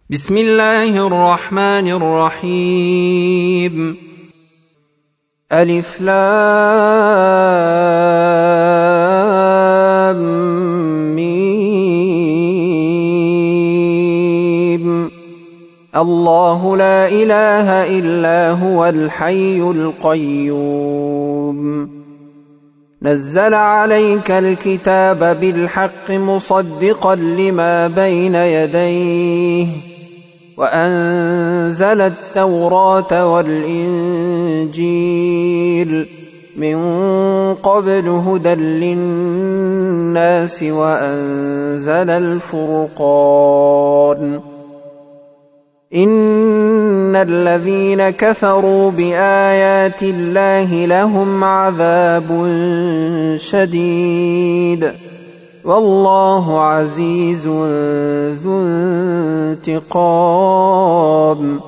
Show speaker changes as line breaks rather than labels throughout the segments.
بسم الله الرحمن الرحيم. ألف لام ميم. الله لا إله إلا هو الحي القيوم. نزل عليك الكتاب بالحق مصدقا لما بين يديه وأنزل التوراة والإنجيل من قبل هدى للناس وأنزل الفرقان. إن الذين كفروا بآيات الله لهم عذاب شديد والله عزيز ذو انتقام.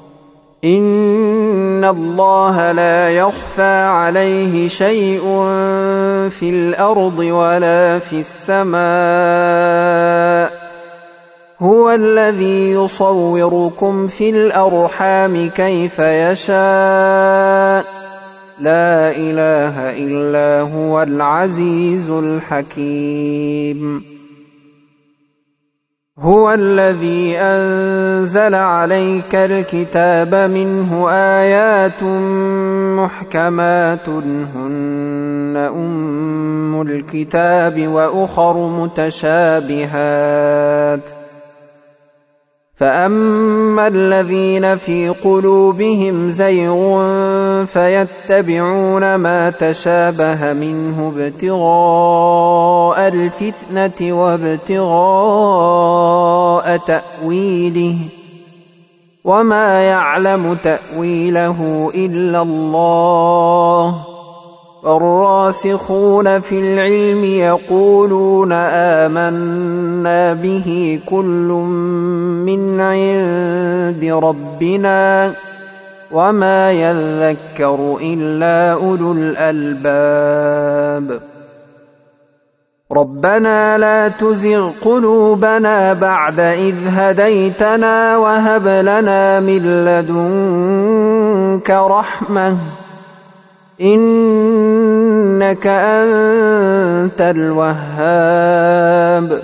إن الله لا يخفى عليه شيء في الأرض ولا في السماء. هو الذي يصوركم في الأرحام كيف يشاء. لا إله إلا هو العزيز الحكيم. هو الذي أنزل عليك الكتاب منه آيات محكمات هن أم الكتاب وأخر متشابهات. فأما الذين في قلوبهم زيغ فيتبعون ما تشابه منه ابتغاء الفتنة وابتغاء تأويله وما يعلم تأويله إلا الله. والراسخون في العلم يقولون آمنا به كل من عند ربنا وما يذكر إلا أولو الألباب. ربنا لا تزغ قلوبنا بعد إذ هديتنا وهب لنا من لدنك رحمة إنك أنت الوهاب.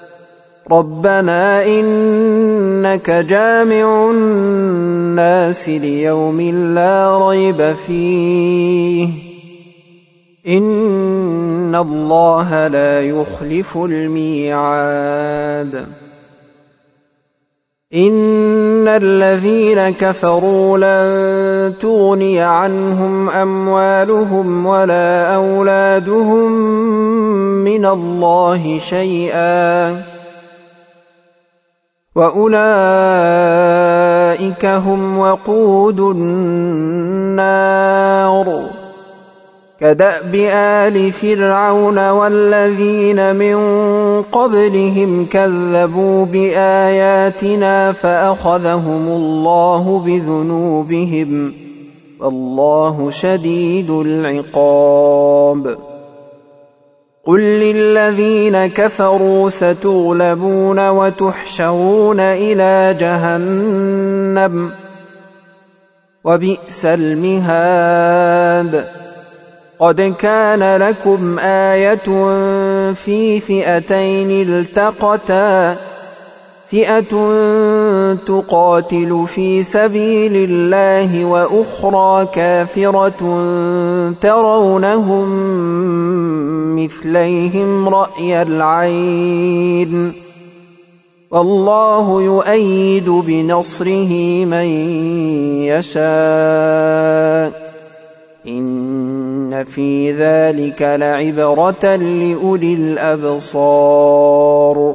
ربنا إنك جامع الناس ليوم لا ريب فيه إن الله لا يخلف الميعاد. إن الذين كفروا لن تغني عنهم أموالهم ولا أولادهم من الله شيئا وأولئك هم وقود النار. كدأب آل فرعون والذين من قبلهم كذبوا بآياتنا فأخذهم الله بذنوبهم والله شديد العقاب. قل للذين كفروا ستغلبون وتحشرون إلى جهنم وبئس المهاد. قد كان لكم آية في فئتين التقتا فئة تقاتل في سبيل الله وأخرى كافرة ترونهم مثليهم رأي العين والله يؤيد بنصره من يشاء. إن في ذلك لعبرة لأولي الأبصار.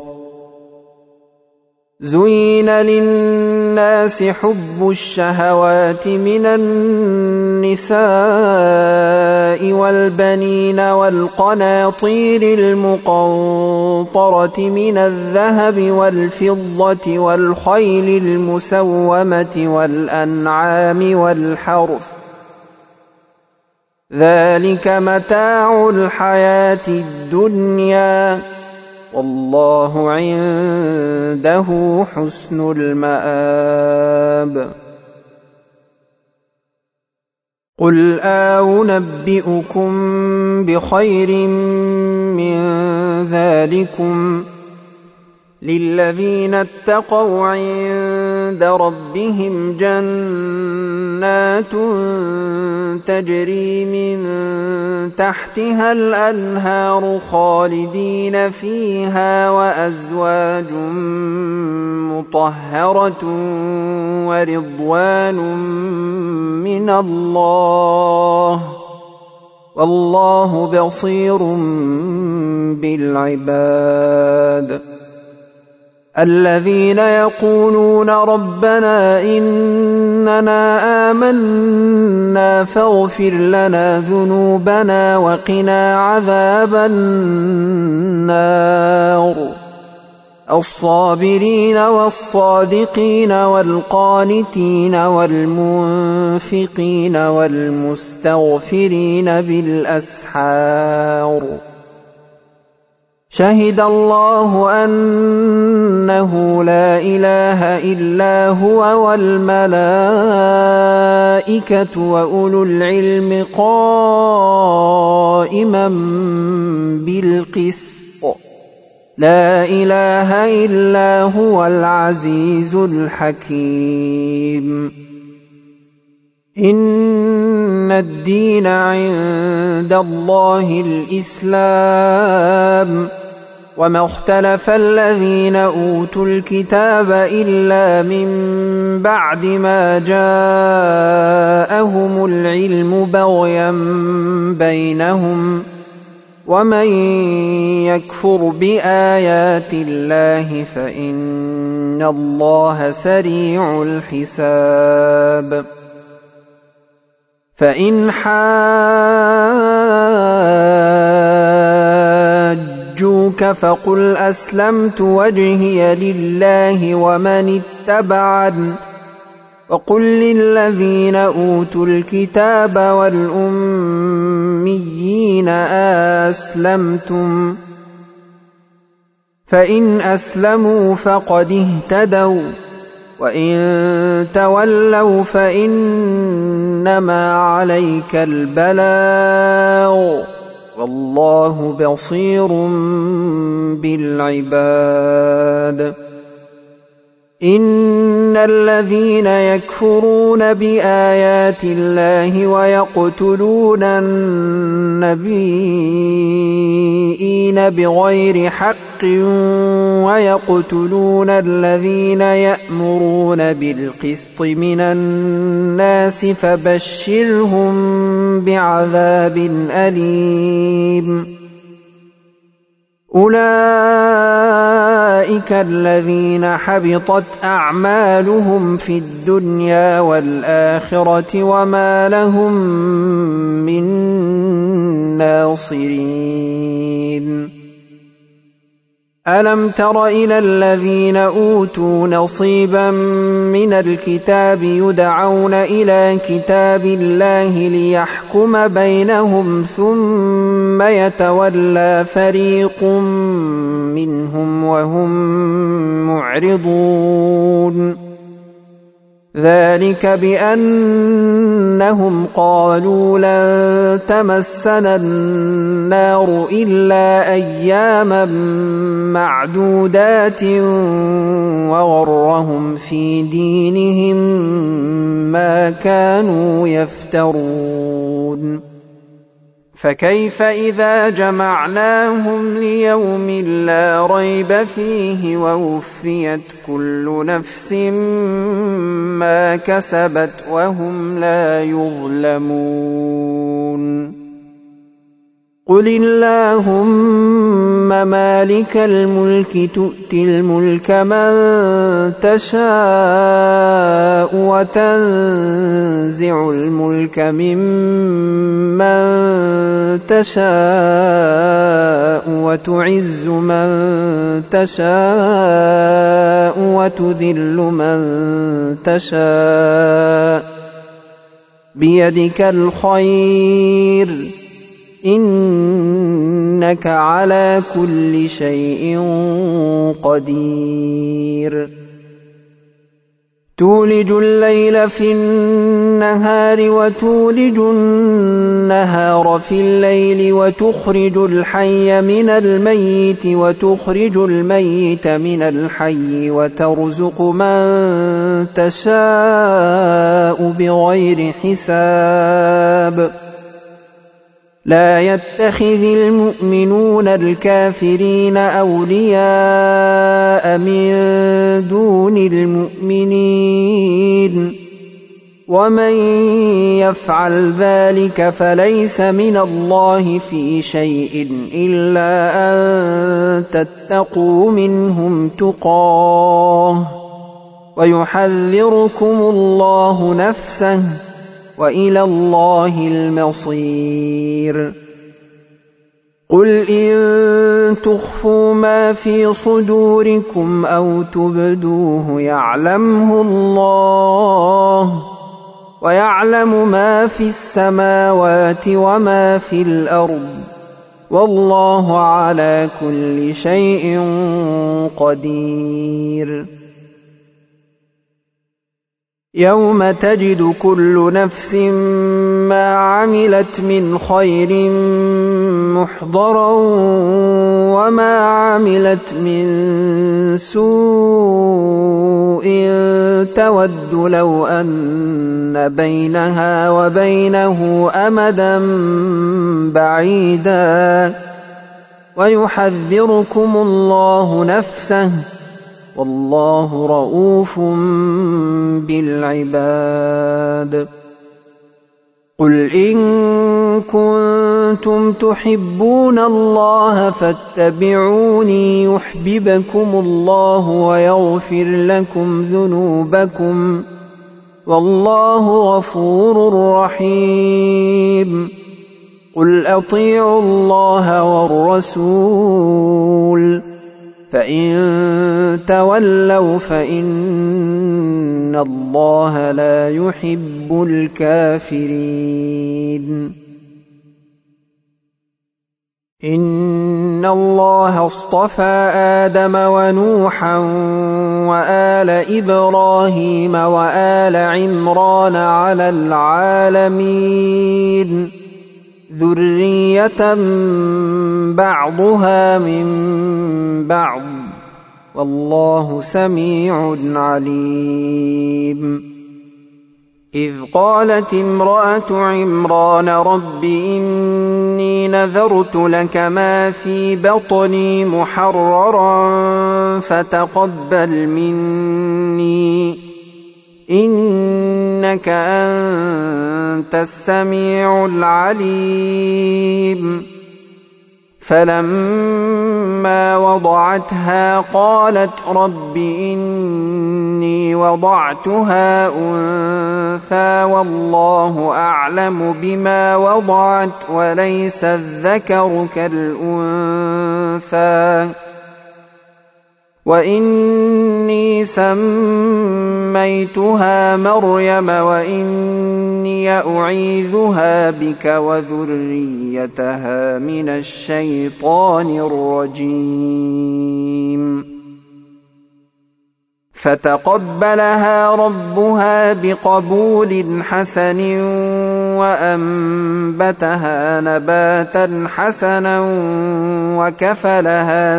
زين للناس حب الشهوات من النساء والبنين والقناطير المقنطرة من الذهب والفضة والخيل المسومة والأنعام والحرث ذلك متاع الحياة الدنيا والله عنده حسن المآب. قل أنبئكم بخير من ذلكم للذين اتقوا عند ربهم جنات تجري من تحتها الأنهار خالدين فيها وأزواج مطهرة ورضوان من الله والله بصير بالعباد. الذين يقولون ربنا إننا آمنا فاغفر لنا ذنوبنا وقنا عذاب النار. الصابرين والصادقين والقانتين والمنفقين والمستغفرين بالأسحار. شهد الله أنه لا إله إلا هو والملائكة وأولو العلم قائما بالقسط لا إله إلا هو العزيز الحكيم. إن الدين عند الله الإسلام وما اختلف الذين أوتوا الكتاب إلا من بعد ما جاءهم العلم بغيا بينهم ومن يكفر بآيات الله فإن الله سريع الحساب. فإن حاجوك فقل أسلمت وجهي لله ومن اتبعن وقل للذين أوتوا الكتاب والأميين أسلمتم فإن أسلموا فقد اهتدوا وإن تولوا فإنما عليك البلاغ والله بصير بالعباد. إن الذين يكفرون بآيات الله ويقتلون النبيين بغير حق ويقتلون الذين يأمرون بالقسط من الناس فبشرهم بعذاب أليم. أولئك الذين حبطت أعمالهم في الدنيا والآخرة وما لهم من ناصرين. ألم تر إلى الذين أوتوا نصيبا من الكتاب يدعون إلى كتاب الله ليحكم بينهم ثم يتولى فريق منهم وهم معرضون. ذلك بأنهم قالوا لن تمسنا النار إلا أياما معدودات وغرهم في دينهم ما كانوا يفترون. فكيف إذا جمعناهم ليوم لا ريب فيه ووفيت كل نفس ما كسبت وهم لا يظلمون. قل اللهم مالك الملك تؤتي الملك من تشاء وتنزع الملك ممن تشاء وتعز من تشاء وتذل من تشاء بيدك الخير إنك على كل شيء قدير تولج الليل في النهار وتولج النهار في الليل وتخرج الحي من الميت وتخرج الميت من الحي وترزق من تشاء بغير حساب لا يتخذ المؤمنون الكافرين أولياء من دون المؤمنين ومن يفعل ذلك فليس من الله في شيء إلا أن تتقوا منهم تقاه ويحذركم الله نفسه وإلى الله المصير قل إن تخفوا ما في صدوركم أو تبدوه يعلمه الله ويعلم ما في السماوات وما في الأرض والله على كل شيء قدير يوم تجد كل نفس ما عملت من خير محضرا وما عملت من سوء تود لو أن بينها وبينه أمدا بعيدا ويحذركم الله نفسه والله رؤوف بالعباد قل إن كنتم تحبون الله فاتبعوني يحببكم الله ويغفر لكم ذنوبكم والله غفور رحيم قل أطيعوا الله والرسول فإن تولوا فإن الله لا يحب الكافرين إن الله اصطفى آدم ونوحا وآل إبراهيم وآل عمران على العالمين ذرية بعضها من بعض والله سميع عليم إذ قالت امرأة عمران رب إني نذرت لك ما في بطني محررا فتقبل مني إنك أنت السميع العليم فلما وضعتها قالت رب إني وضعتها أنثى والله أعلم بما وضعت وليس الذكر كالأنثى وإني سميتها مريم وإني أعيذها بك وذريتها من الشيطان الرجيم فتقبلها ربها بقبول حسن وأنبتها نباتا حسنا وكفلها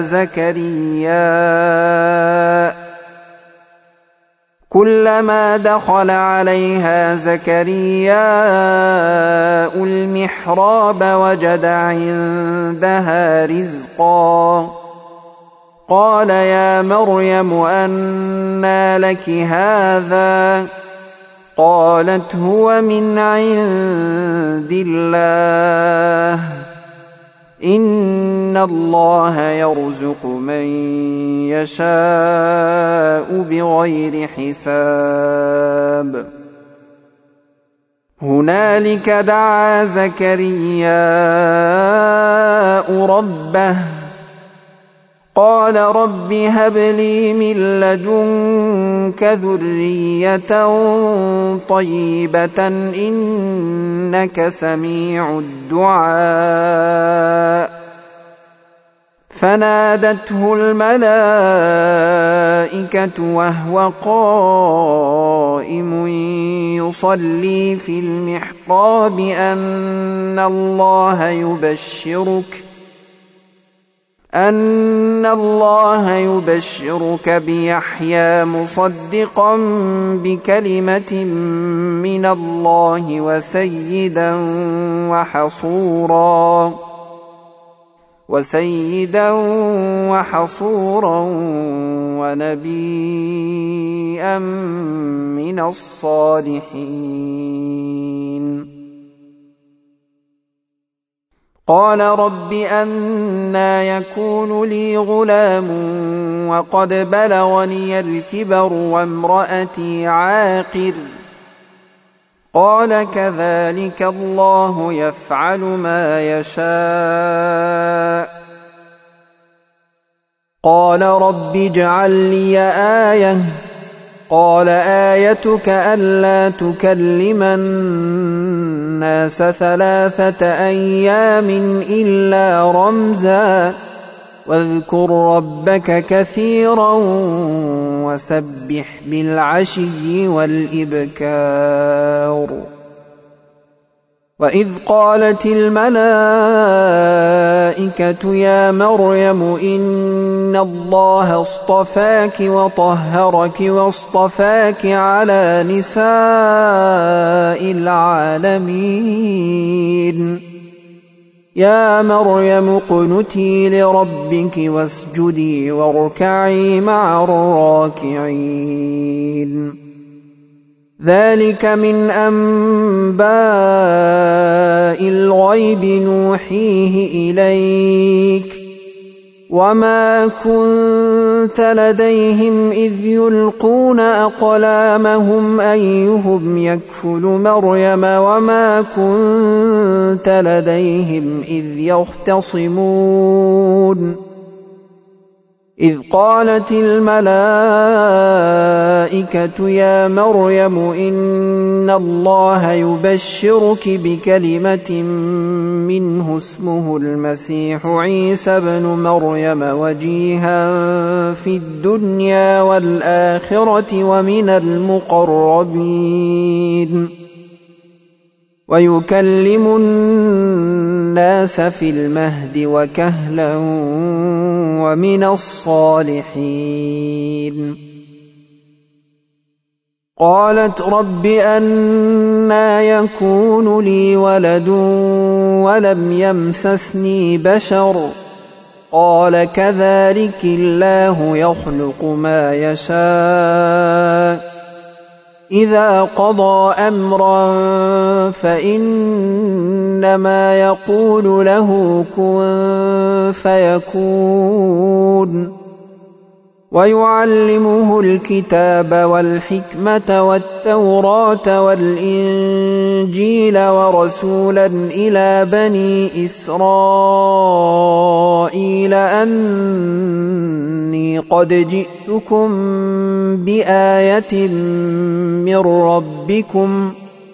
زكريا كلما دخل عليها زكرياء المحراب وجد عندها رزقا قال يا مريم أنى لك هذا قالت هو من عند الله إن الله يرزق من يشاء بغير حساب هنالك دعا زكرياء ربه قال رب هب لي من لدنك منك ذرية طيبة إنك سميع الدعاء. فنادته الملائكة وهو قائم يصلي في المحراب أن الله يبشرك بيحيى مصدقا بكلمة من الله وسيدا وحصورا ونبيا من الصالحين. قال رب أنى يكون لي غلام وقد بلغني الكبر وامرأتي عاقر؟ قال كذلك الله يفعل ما يشاء. قال رب اجعل لي آية. قال آيتك ألا تكلم الناس 3 أيام إلا رمزا واذكر ربك كثيرا وسبح بالعشي والإبكار. وإذ قالت الملائكة يا مريم إن الله اصطفاك وطهرك واصطفاك على نساء العالمين. يا مريم اقنتي لربك واسجدي واركعي مع الراكعين. ذلك من أنباء الغيب نوحيه إليك وما كنت لديهم إذ يلقون أقلامهم أيهم يكفل مريم وما كنت لديهم إذ يختصمون. إذ قالت الملائكة يا مريم إن الله يبشرك بكلمة منه اسمه المسيح عيسى بن مريم وجيها في الدنيا والآخرة ومن المقربين ويكلم الناس في المهد وكهلا ومن الصالحين. قالت رب أنى يكون لي ولد ولم يمسسني بشر؟ قال كذلك الله يخلق ما يشاء إذا قضى أمرا فإنما يقول له كن فيكون. ويعلمه الكتاب والحكمة والتوراة والإنجيل ورسولا إلى بني إسرائيل أني قد جئتكم بآية من ربكم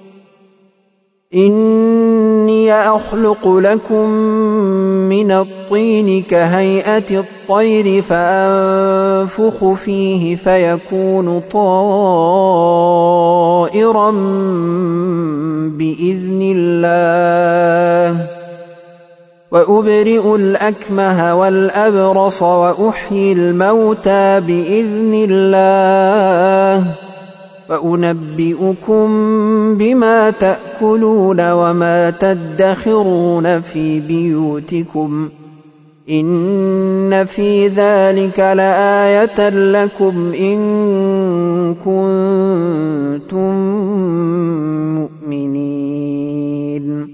إني أخلق لكم من الطين كهيئة الطير فأنفخ فيه فيكون طائرا بإذن الله وأبرئ الأكمه والأبرص وأحيي الموتى بإذن الله وأنبئكم بما تأكلون وما تدخرون في بيوتكم إن في ذلك لآية لكم إن كنتم مؤمنين.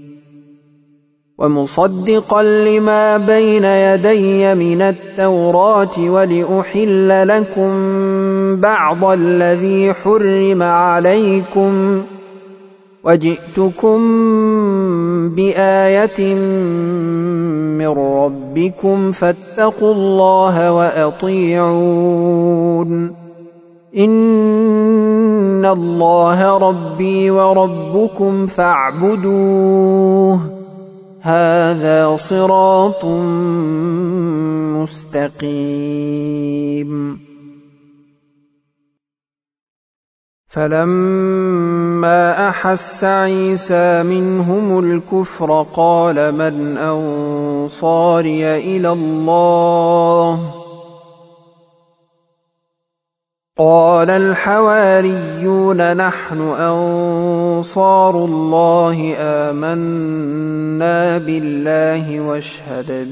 ومصدقا لما بين يدي من التوراة ولأحل لكم بعض الذي حرم عليكم وجئتكم بآية من ربكم فاتقوا الله وأطيعون. إن الله ربي وربكم فاعبدوه هذا صراط مستقيم. فلما أحس عيسى منهم الكفر قال من أنصاري إلى الله قال الحواريون نحن أنصار الله آمنا بالله واشهد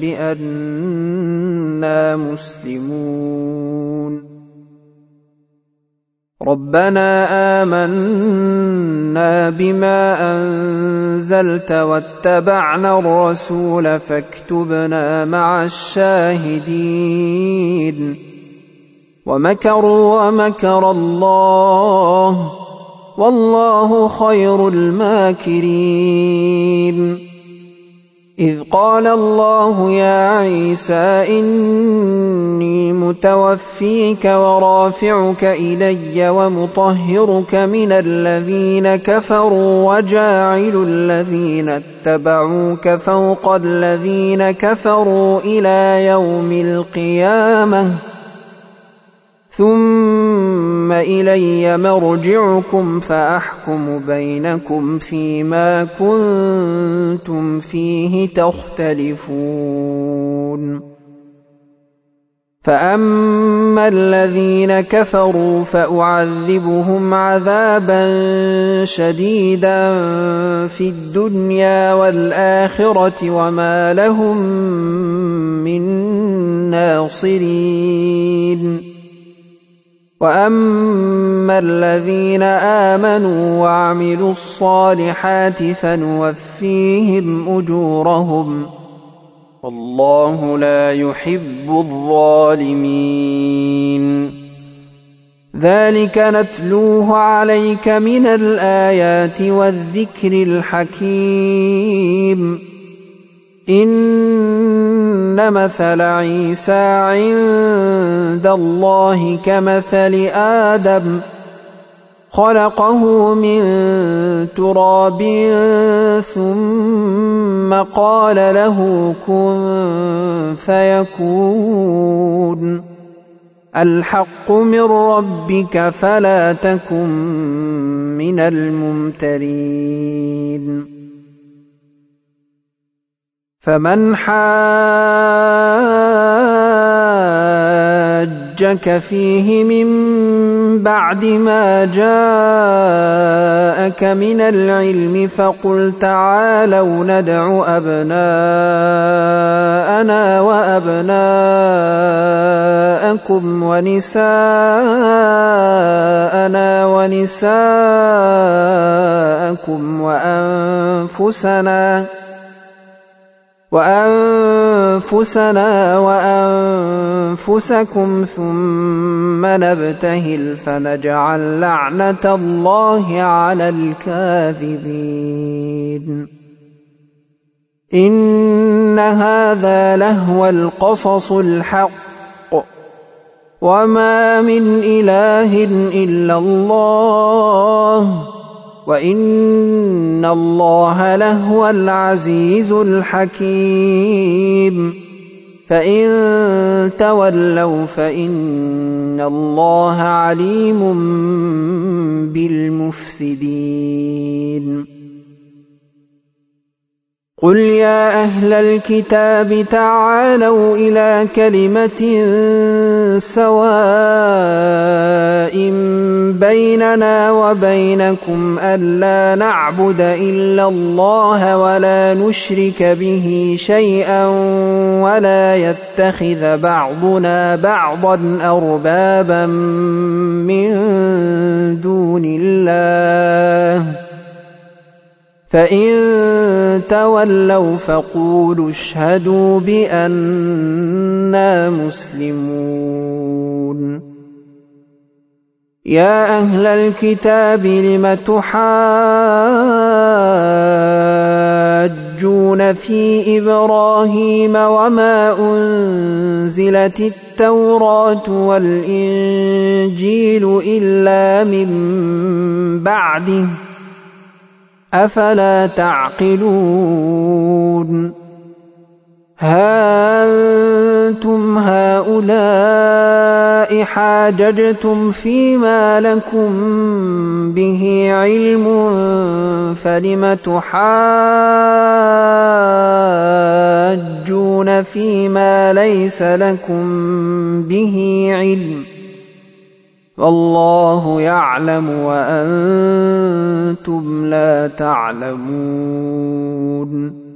بأننا مسلمون. ربنا آمنا بما أنزلت واتبعنا الرسول فاكتبنا مع الشاهدين. ومكروا ومكر الله والله خير الماكرين. إذ قال الله يا عيسى إني متوفيك ورافعك إلي ومطهرك من الذين كفروا وجاعل الذين اتبعوك فوق الذين كفروا إلى يوم القيامة ثم إلي مرجعكم فأحكم بينكم فيما كنتم فيه تختلفون. فأما الذين كفروا فأعذبهم عذابا شديدا في الدنيا والآخرة وما لهم من ناصرين. وأما الذين آمنوا وعملوا الصالحات فنوفيهم أجورهم والله لا يحب الظالمين. ذلك نتلوه عليك من الآيات والذكر الحكيم. إن مثل عيسى عند الله كمثل آدم خلقه من تراب ثم قال له كن فيكون. الحق من ربك فلا تكن من الممترين. فمن حاجك فيه من بعد ما جاءك من العلم فقل تعالوا ندع أبناءنا وأبناءكم ونساءنا ونساءكم وأنفسنا وأنفسكم ثم نبتهل فنجعل لعنة الله على الكاذبين. إن هذا لهو القصص الحق وما من إله إلا الله وإن الله لهو العزيز الحكيم. فإن تولوا فإن الله عليم بالمفسدين. قل يا أهل الكتاب تعالوا إلى كلمة سواء بيننا وبينكم ألا نعبد إلا الله ولا نشرك به شيئا ولا يتخذ بعضنا بعضا أربابا من دون الله فإن تولوا فقولوا اشهدوا بأننا مسلمون. يا أهل الكتاب لم تحاجون يستفتون في إبراهيم وما أنزلت التوراة والإنجيل إلا من بعده أفلا تعقلون ها أنتم هؤلاء حاججتم فيما لكم به علم فلم تحاجون فيما ليس لكم به علم والله يعلم وأنتم لا تعلمون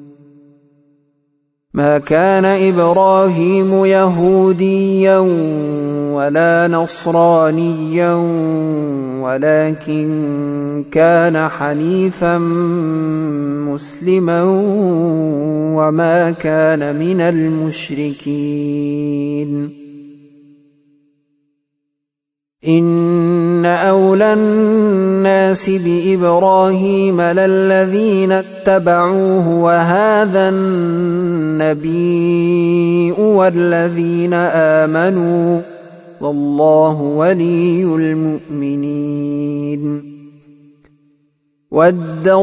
ما كان إبراهيم يهوديا ولا نصرانيا ولكن كان حنيفا مسلما وما كان من المشركين إن أولى الناس بإبراهيم للذين اتبعوه وهذا النبي والذين آمنوا والله ولي المؤمنين ودت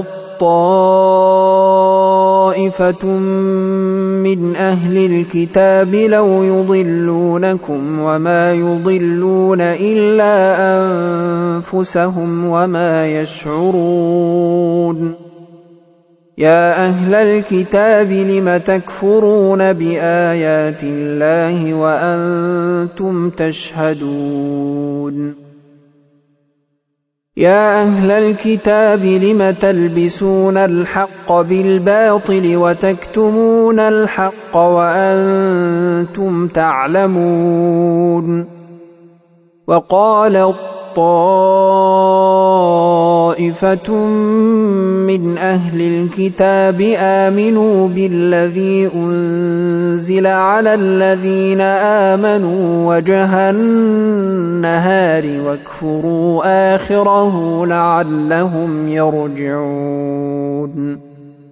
طائفة من أهل الكتاب لو يضلونكم وما يضلون إلا أنفسهم وما يشعرون يا أهل الكتاب لم تكفرون بآيات الله وأنتم تشهدون يا أهل الكتاب لم تلبسون الحق بالباطل وتكتمون الحق وأنتم تعلمون وقال طائفة من أهل الكتاب آمنوا بالذي أنزل على الذين آمنوا وجه النهار واكفروا آخره لعلهم يرجعون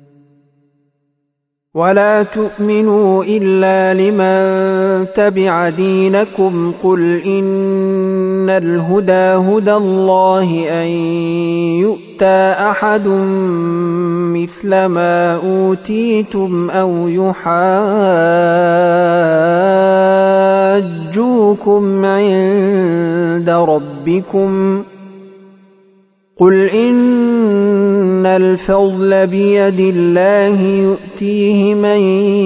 ولا تؤمنوا إلا لمن تبع دينكم قل إن الهدى هدى الله أن يؤتى أحد مثل ما أوتيتم أو يحاجوكم عند ربكم قل إن الفضل بيد الله يؤتيه من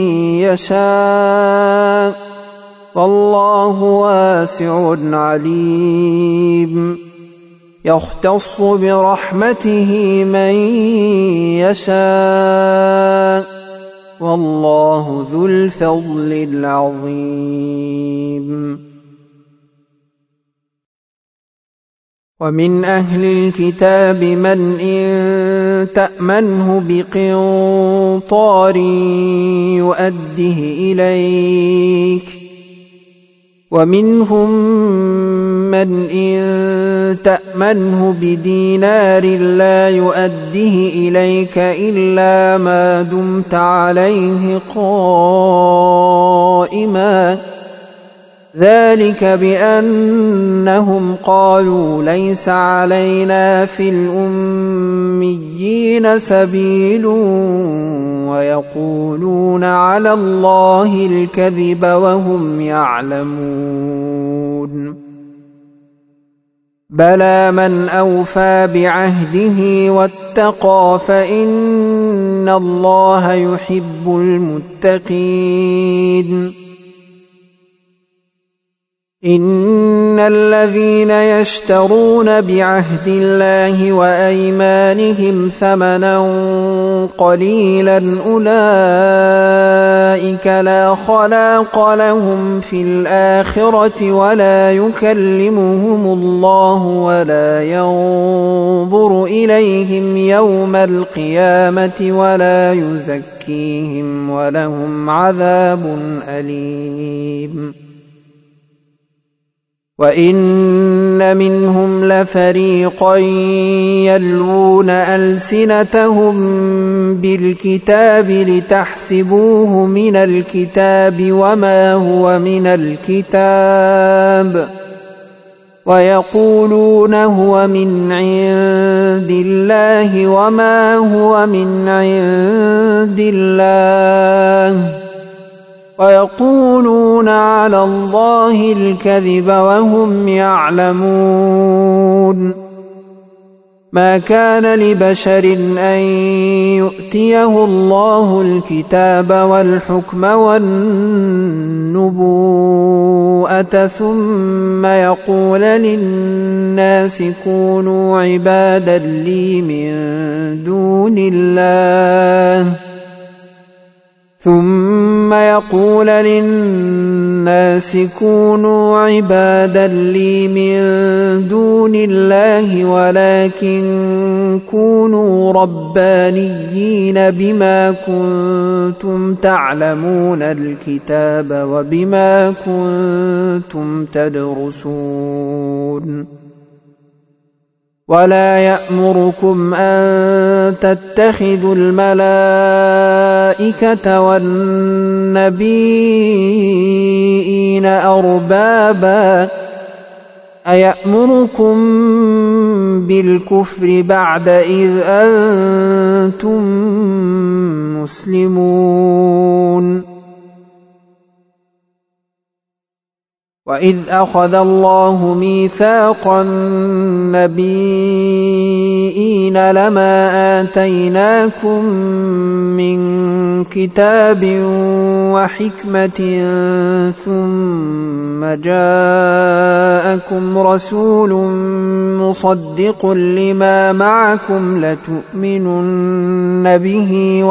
يشاء والله واسع عليم يختص برحمته من يشاء والله ذو الفضل العظيم ومن أهل الكتاب من إن تأمنه بقنطار يؤده إليك ومنهم من إن تأمنه بدينار لا يؤده إليك إلا ما دمت عليه قائما ذلك بأنهم قالوا ليس علينا في الأميين سبيل ويقولون على الله الكذب وهم يعلمون بلى من أوفى بعهده واتقى فإن الله يحب المتقين إن الذين يشترون بعهد الله وأيمانهم ثمنا قليلا أولئك لا خلاق لهم في الآخرة ولا يكلمهم الله ولا ينظر إليهم يوم القيامة ولا يزكيهم ولهم عذاب أليم وإن منهم لفريقا يلوون ألسنتهم بالكتاب لتحسبوه من الكتاب وما هو من الكتاب ويقولون هو من عند الله وما هو من عند الله ويقولون على الله الكذب وهم يعلمون. ما كان لبشر أن يؤتيه الله الكتاب والحكم والنبوءة ثم يقول للناس كونوا عبادا لي من دون الله ولكن كونوا ربانيين بما كنتم تعلمون الكتاب وبما كنتم تدرسون. ولا يأمركم أن تتخذوا الملائكة والنبيين أربابا أيأمركم بالكفر بعد إذ أنتم مسلمون. وإذ أخذ الله ميثاق النبيين لما آتيناكم من كتاب وحكمة ثم جاءكم رسول مصدق لما معكم لتؤمنن به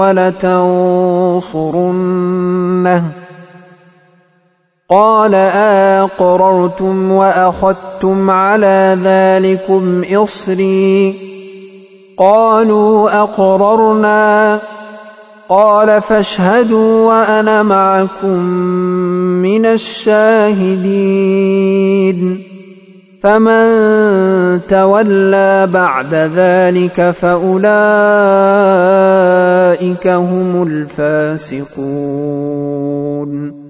ولتنصرنه قال أقررتم وأخذتم على ذلكم إصري قالوا أقررنا قال فاشهدوا وأنا معكم من الشاهدين. فمن تولى بعد ذلك فأولئك هم الفاسقون.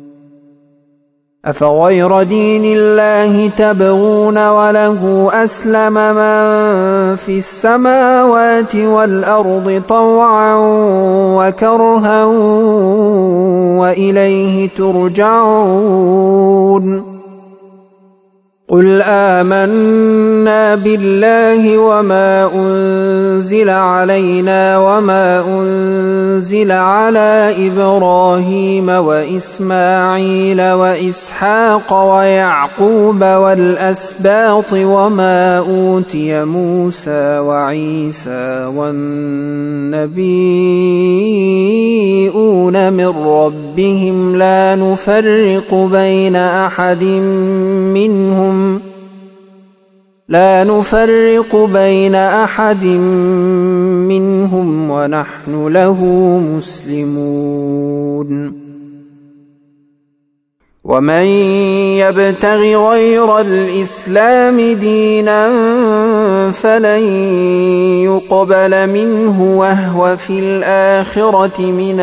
أفغير دين الله تبغون وله أسلم من في السماوات والأرض طوعا وكرها وإليه ترجعون. قل آمنا بالله وما أنزل علينا وما أنزل على إبراهيم وإسماعيل وإسحاق ويعقوب والأسباط وما أوتي موسى وعيسى والنبيون من ربهم لا نفرق بين أحد منهم ونحن له مسلمون. ومن يبتغ غير الإسلام دينا فلن يقبل منه وهو في الآخرة من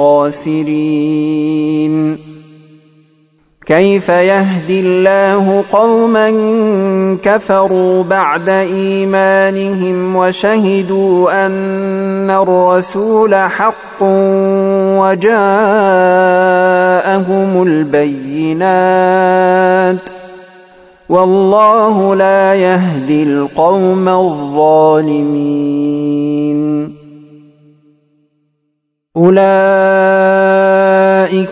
الخاسرين. كيف يهدي الله قوما كفروا بعد إيمانهم وشهدوا أن الرسول حق وجاءهم البينات والله لا يهدي القوم الظالمين. أولئك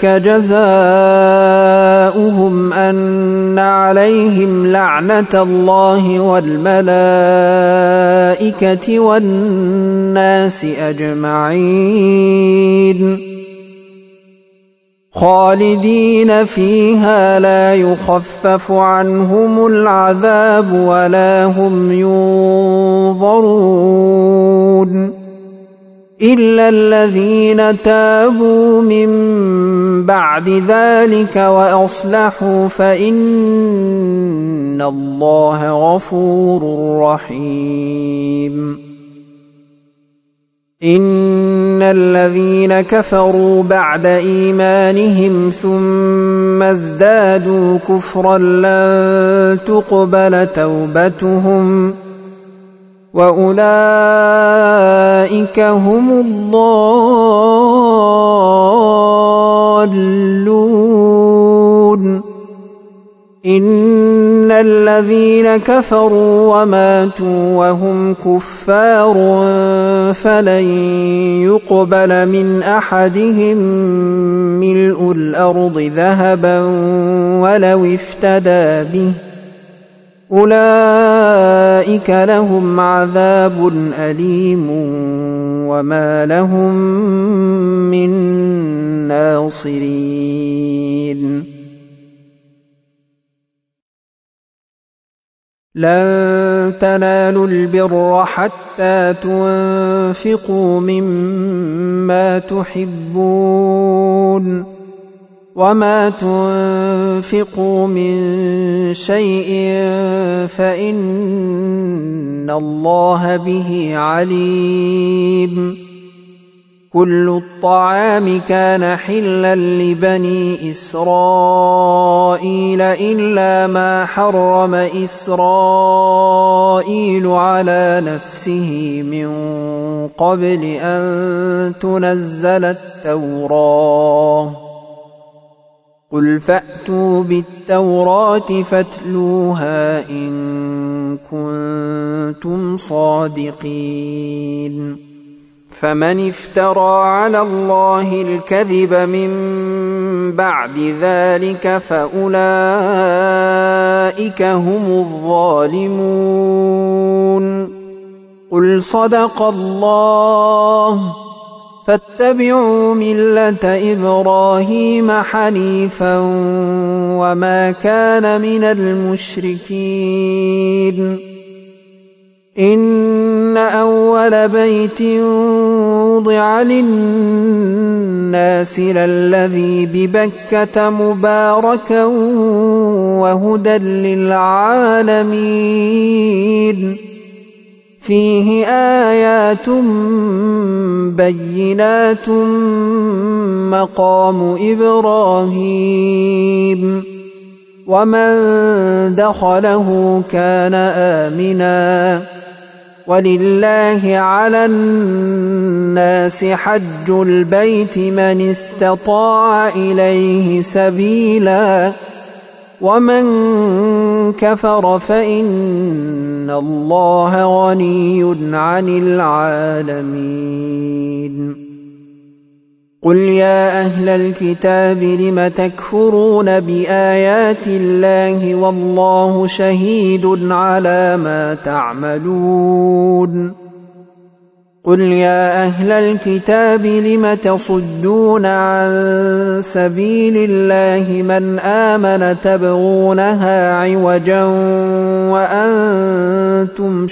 جزاؤهم أن عليهم لعنة الله والملائكة والناس أجمعين خالدين فيها لا يخفف عنهم العذاب ولا هم ينظرون. إلا الذين تابوا من بعد ذلك وأصلحوا فإن الله غفور رحيم. إن الذين كفروا بعد إيمانهم ثم ازدادوا كفرا لن تقبل توبتهم وأولئك هم الضالون. إن الذين كفروا وماتوا وهم كفار فلن يقبل من أحدهم ملء الأرض ذهبا ولو افتدى به أولئك لهم عذاب أليم وما لهم من ناصرين. لن تنالوا البر حتى تنفقوا مما تحبون وما تنفقوا من شيء فإن الله به عليم. كل الطعام كان حلا لبني إسرائيل إلا ما حرم إسرائيل على نفسه من قبل أن تنزل التوراة. قل فأتوا بالتوراة فاتلوها إن كنتم صادقين. فمن افترى على الله الكذب من بعد ذلك فأولئك هم الظالمون. قل صدق الله فاتبعوا ملة إبراهيم حنيفا وما كان من المشركين. إن أول بيت وضع للناس للذي ببكة مباركا وهدى للعالمين فيه آيات بينات مقام إبراهيم ومن دخله كان آمنا ولله على الناس حج البيت من استطاع إليه سبيلا ومن كفر فإن الله غني عن العالمين. قل يا أهل الكتاب لم تكفرون بآيات الله والله شهيد على ما تعملون. قل يا أهل الكتاب لم تصدون عن سبيل الله من آمن تبغونها عوجا وأنتم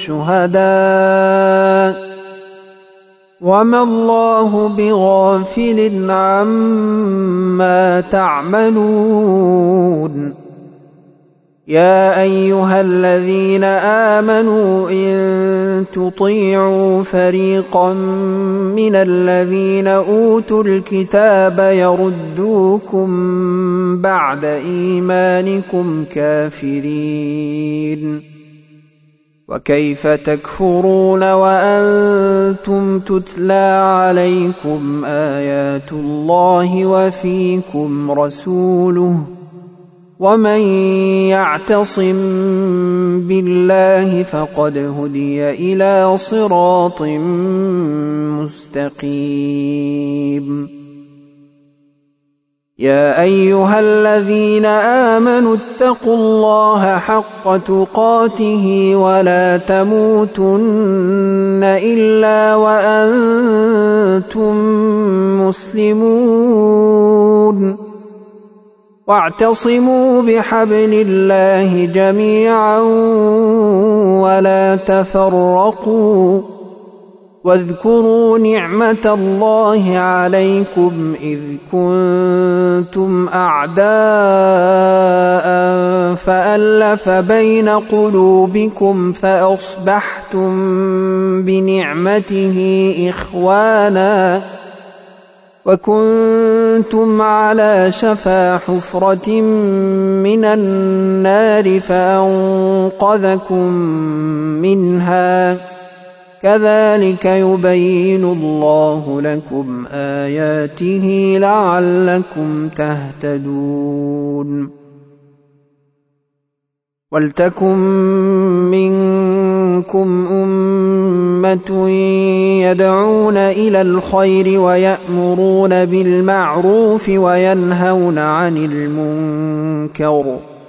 شهداء وما الله بغافل عما تعملون. يا أيها الذين آمنوا إن تطيعوا فريقا من الذين أوتوا الكتاب يردوكم بعد إيمانكم كافرين وكيف تكفرون وأنتم تتلى عليكم آيات الله وفيكم رسوله ومن يعتصم بالله فقد هدي إلى صراط مستقيم. يا أيها الذين آمنوا اتقوا الله حق تقاته ولا تموتن إلا وأنتم مسلمون واعتصموا بحبل الله جميعا ولا تفرقوا واذكروا نعمة الله عليكم إذ كنتم أعداء فألف بين قلوبكم فأصبحتم بنعمته إخوانا وكنتم على شفا حفرة من النار فأنقذكم منها كذلك يبين الله لكم آياته لعلكم تهتدون ولتكن منكم أمة يدعون إلى الخير ويأمرون بالمعروف وينهون عن المنكر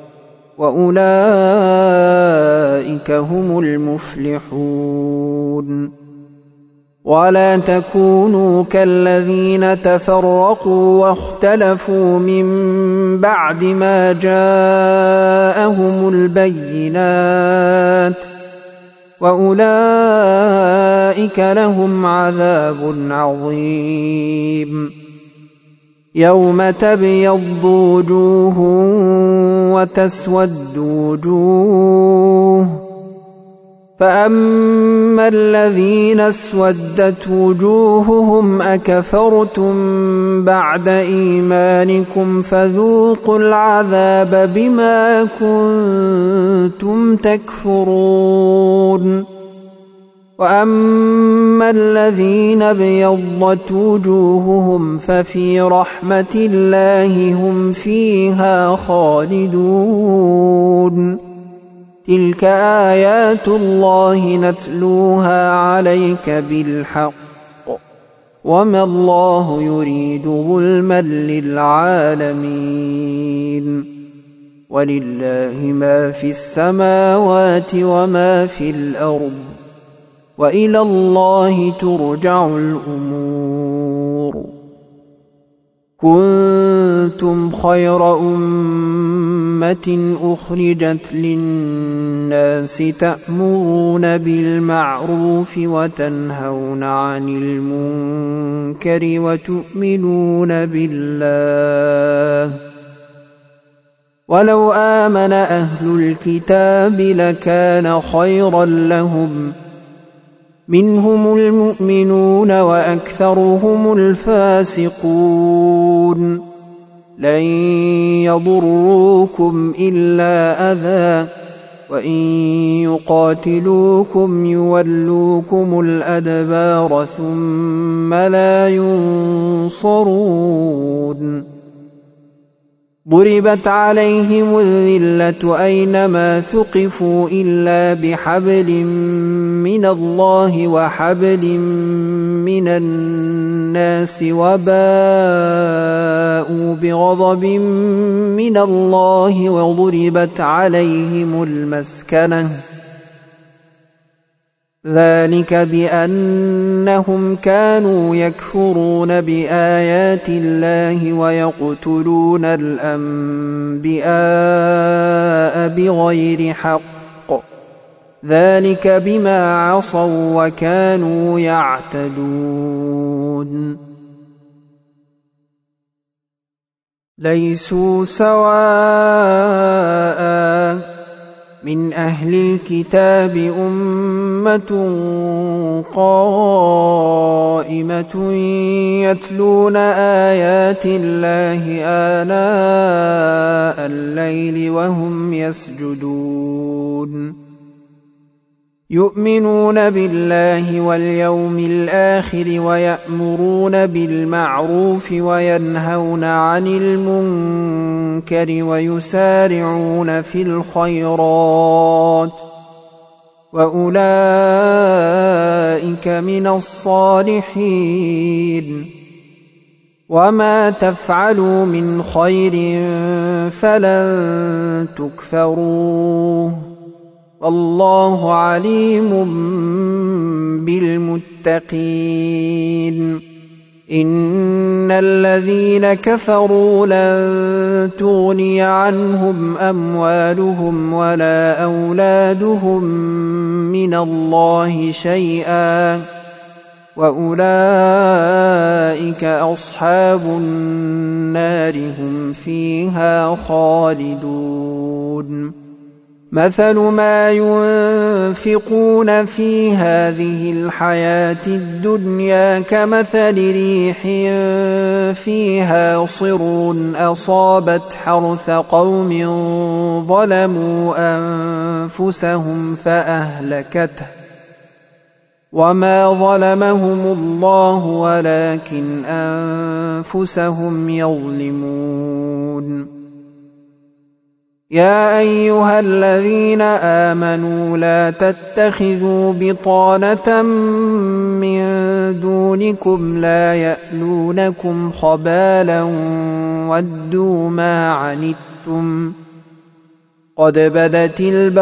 وأولئك هم المفلحون ولا تكونوا كالذين تفرقوا واختلفوا من بعد ما جاءهم البينات وأولئك لهم عذاب عظيم يوم تبيض وجوه وتسود وجوه فأما الذين اسودت وجوههم أكفرتم بعد إيمانكم فذوقوا العذاب بما كنتم تكفرون وأما الذين ابيضت وجوههم ففي رحمة الله هم فيها خالدون تلك آيات الله نتلوها عليك بالحق وما الله يريد ظلما للعالمين ولله ما في السماوات وما في الأرض وإلى الله ترجع الأمور كنتم خير أمة أخرجت للناس تأمرون بالمعروف وتنهون عن المنكر وتؤمنون بالله ولو آمن أهل الكتاب لكان خيرا لهم منهم المؤمنون وأكثرهم الفاسقون لن يضروكم إلا أذى وإن يقاتلوكم يولوكم الأدبار ثم لا ينصرون ضربت عليهم الذلة أينما ثقفوا إلا بحبل من الله وحبل من الناس وباءوا بغضب من الله وضربت عليهم المسكنة ذلك بأنهم كانوا يكفرون بآيات الله ويقتلون الأنبياء بغير حق ذلك بما عصوا وكانوا يعتدون ليسوا سواء من أهل الكتاب أمة قائمة يتلون آيات الله آناء الليل وهم يسجدون يؤمنون بالله واليوم الآخر ويأمرون بالمعروف وينهون عن المنكر ويسارعون في الخيرات وأولئك من الصالحين وما تفعلوا من خير فلن تكفروه والله عليم بالمتقين إن الذين كفروا لن تغني عنهم أموالهم ولا أولادهم من الله شيئا وأولئك أصحاب النار هم فيها خالدون مثل ما ينفقون في هذه الحياة الدنيا كمثل ريح فيها صر أصابت حرث قوم ظلموا أنفسهم فأهلكته وما ظلمهم الله ولكن أنفسهم يظلمون يا أيها الذين آمنوا لا تتخذوا بطانة من دونكم لا يألونكم خبالا ودوا ما عنتم قد بدت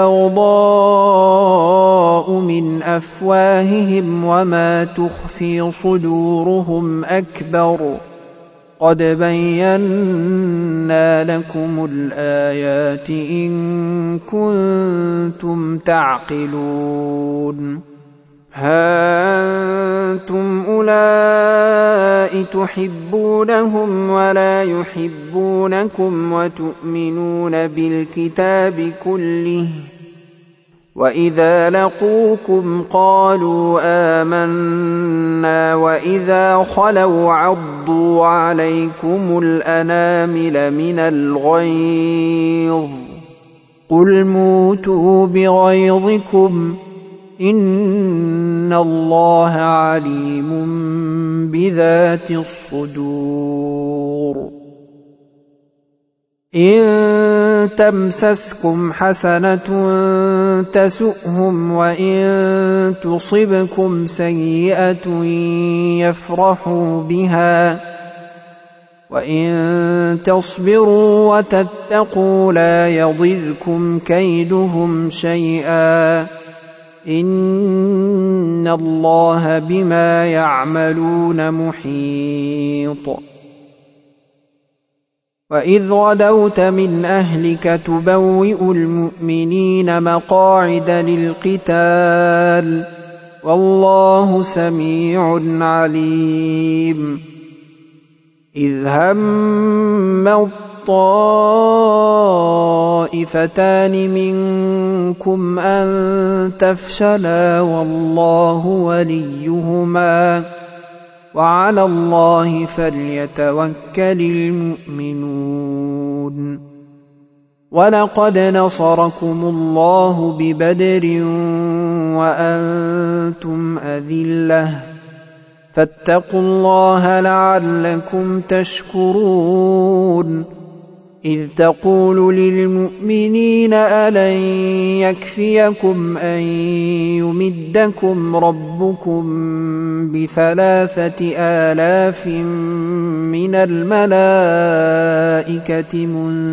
البغضاء من أفواههم وما تخفي صدورهم أكبر قد بينا لكم الآيات إن كنتم تعقلون ها أنتم أولئك تحبونهم ولا يحبونكم وتؤمنون بالكتاب كله وإذا لقوكم قالوا آمنا وإذا خلوا عضوا عليكم الأنامل من الغيظ قل موتوا بغيظكم إن الله عليم بذات الصدور إن تمسسكم حسنة تسؤهم وإن تصبكم سيئة يفرحوا بها وإن تصبروا وتتقوا لا يضركم كيدهم شيئا إن الله بما يعملون محيط وإذ غدوت من أهلك تبوئ المؤمنين مقاعد للقتال والله سميع عليم إذ هم الطائفتان منكم أن تفشلا والله وليهما وعلى الله فليتوكل المؤمنون ولقد نصركم الله ببدر وأنتم أذلة فاتقوا الله لعلكم تشكرون إذ تقول للمؤمنين ألن يكفيكم أن يمدكم ربكم ب3,000 من الملائكة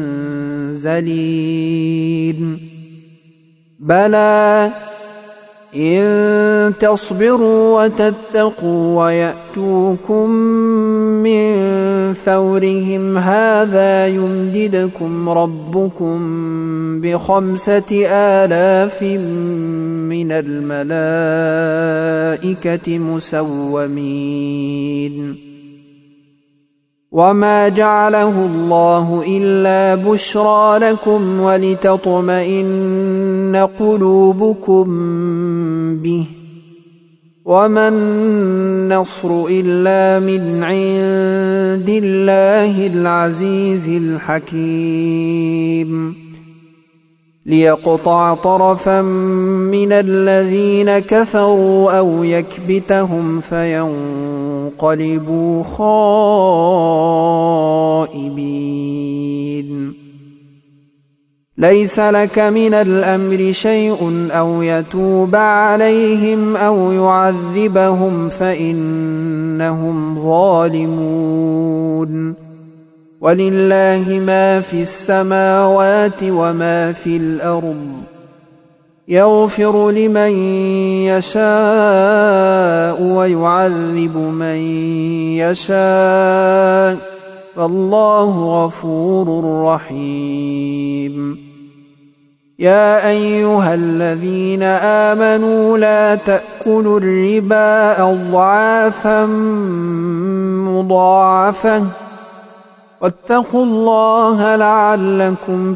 منزلين بلى إن تصبروا وتتقوا ويأتوكم من فورهم هذا يمددكم ربكم ب5,000 من الملائكة مسومين وما جعله الله إلا بشرى لكم ولتطمئن قلوبكم به وما النصر إلا من عند الله العزيز الحكيم ليقطع طرفا من الذين كفروا أو يكبتهم فينقلبوا خائبين ليس لك من الأمر شيء أو يتوب عليهم أو يعذبهم فإنهم ظالمون ولله ما في السماوات وما في الأرض يغفر لمن يشاء ويعذب من يشاء والله غفور رحيم يا أيها الذين آمنوا لا تأكلوا الربا أضعافا مضاعفة واتقوا الله لعلكم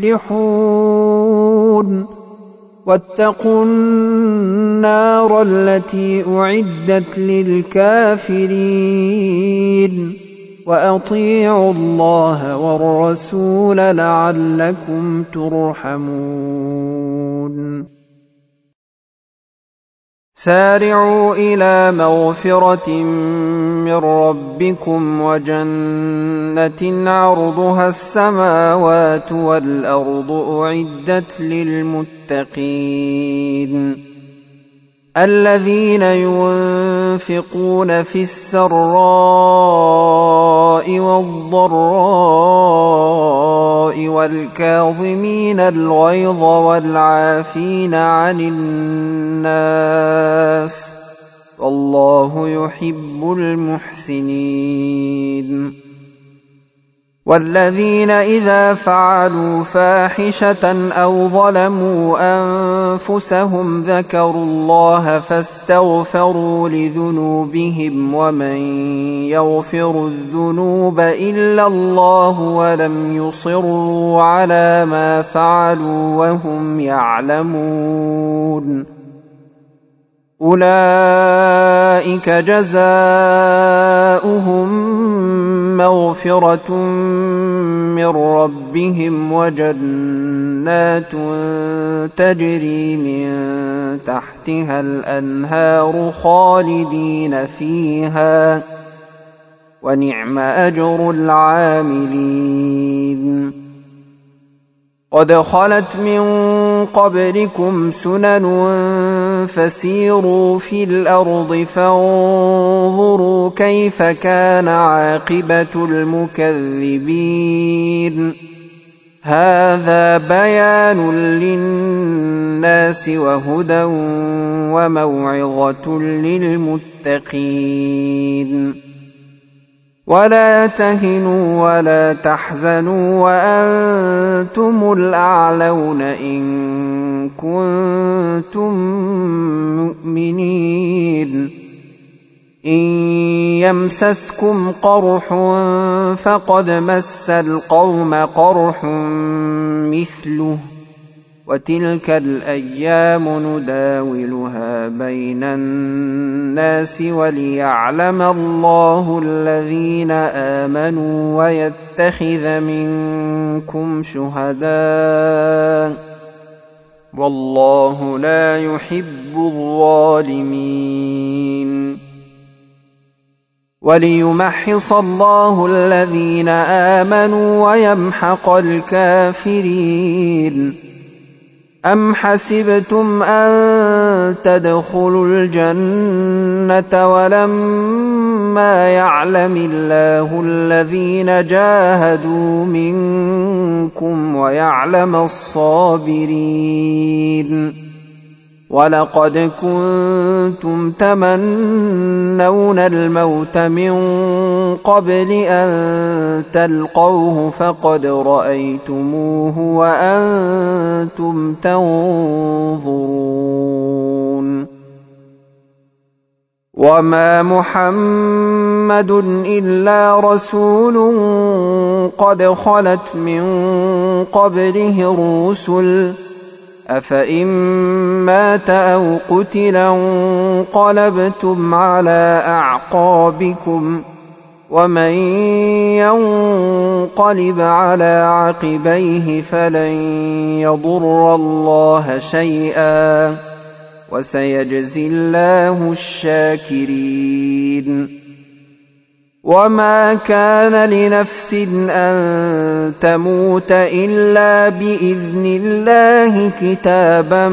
تفلحون واتقوا النار التي أعدت للكافرين وأطيعوا الله والرسول لعلكم ترحمون سارعوا إلى مغفرة من ربكم وجنة عرضها السماوات والأرض أعدت للمتقين الذين ينفقون في السراء والضراء والكاظمين الغيظ والعافين عن الناس والله يحب المحسنين والذين إذا فعلوا فاحشة أو ظلموا أنفسهم ذكروا الله فاستغفروا لذنوبهم ومن يغفر الذنوب إلا الله ولم يصروا على ما فعلوا وهم يعلمون أولئك جزاؤهم مغفرة من ربهم وجنات تجري من تحتها الأنهار خالدين فيها ونعم أجر العاملين قد خلت من قبلكم سنن فسيروا في الأرض فانظروا كيف كان عاقبة المكذبين هذا بيان للناس وهدى وموعظة للمتقين ولا تهنوا ولا تحزنوا وأنتم الأعلون إن كنتم مؤمنين إن يمسسكم قرح فقد مس القوم قرح مثله وتلك الأيام نداولها بين الناس وليعلم الله الذين آمنوا ويتخذ منكم شهداء والله لا يحب الظالمين وليمحص الله الذين آمنوا ويمحق الكافرين أم حسبتم أن تدخلوا الجنة ولما يعلم الله الذين جاهدوا منكم ويعلم الصابرين ولقد كنتم تمنون الموت من قبل أن تلقوه فقد رأيتموه وأنتم تنظرون وما محمد إلا رسول قد خلت من قبله الرسل أفإن مات أو قتل انقلبتم على أعقابكم ومن ينقلب على عقبيه فلن يضر الله شيئا وسيجزي الله الشاكرين وما كان لنفس أن تموت إلا بإذن الله كتابا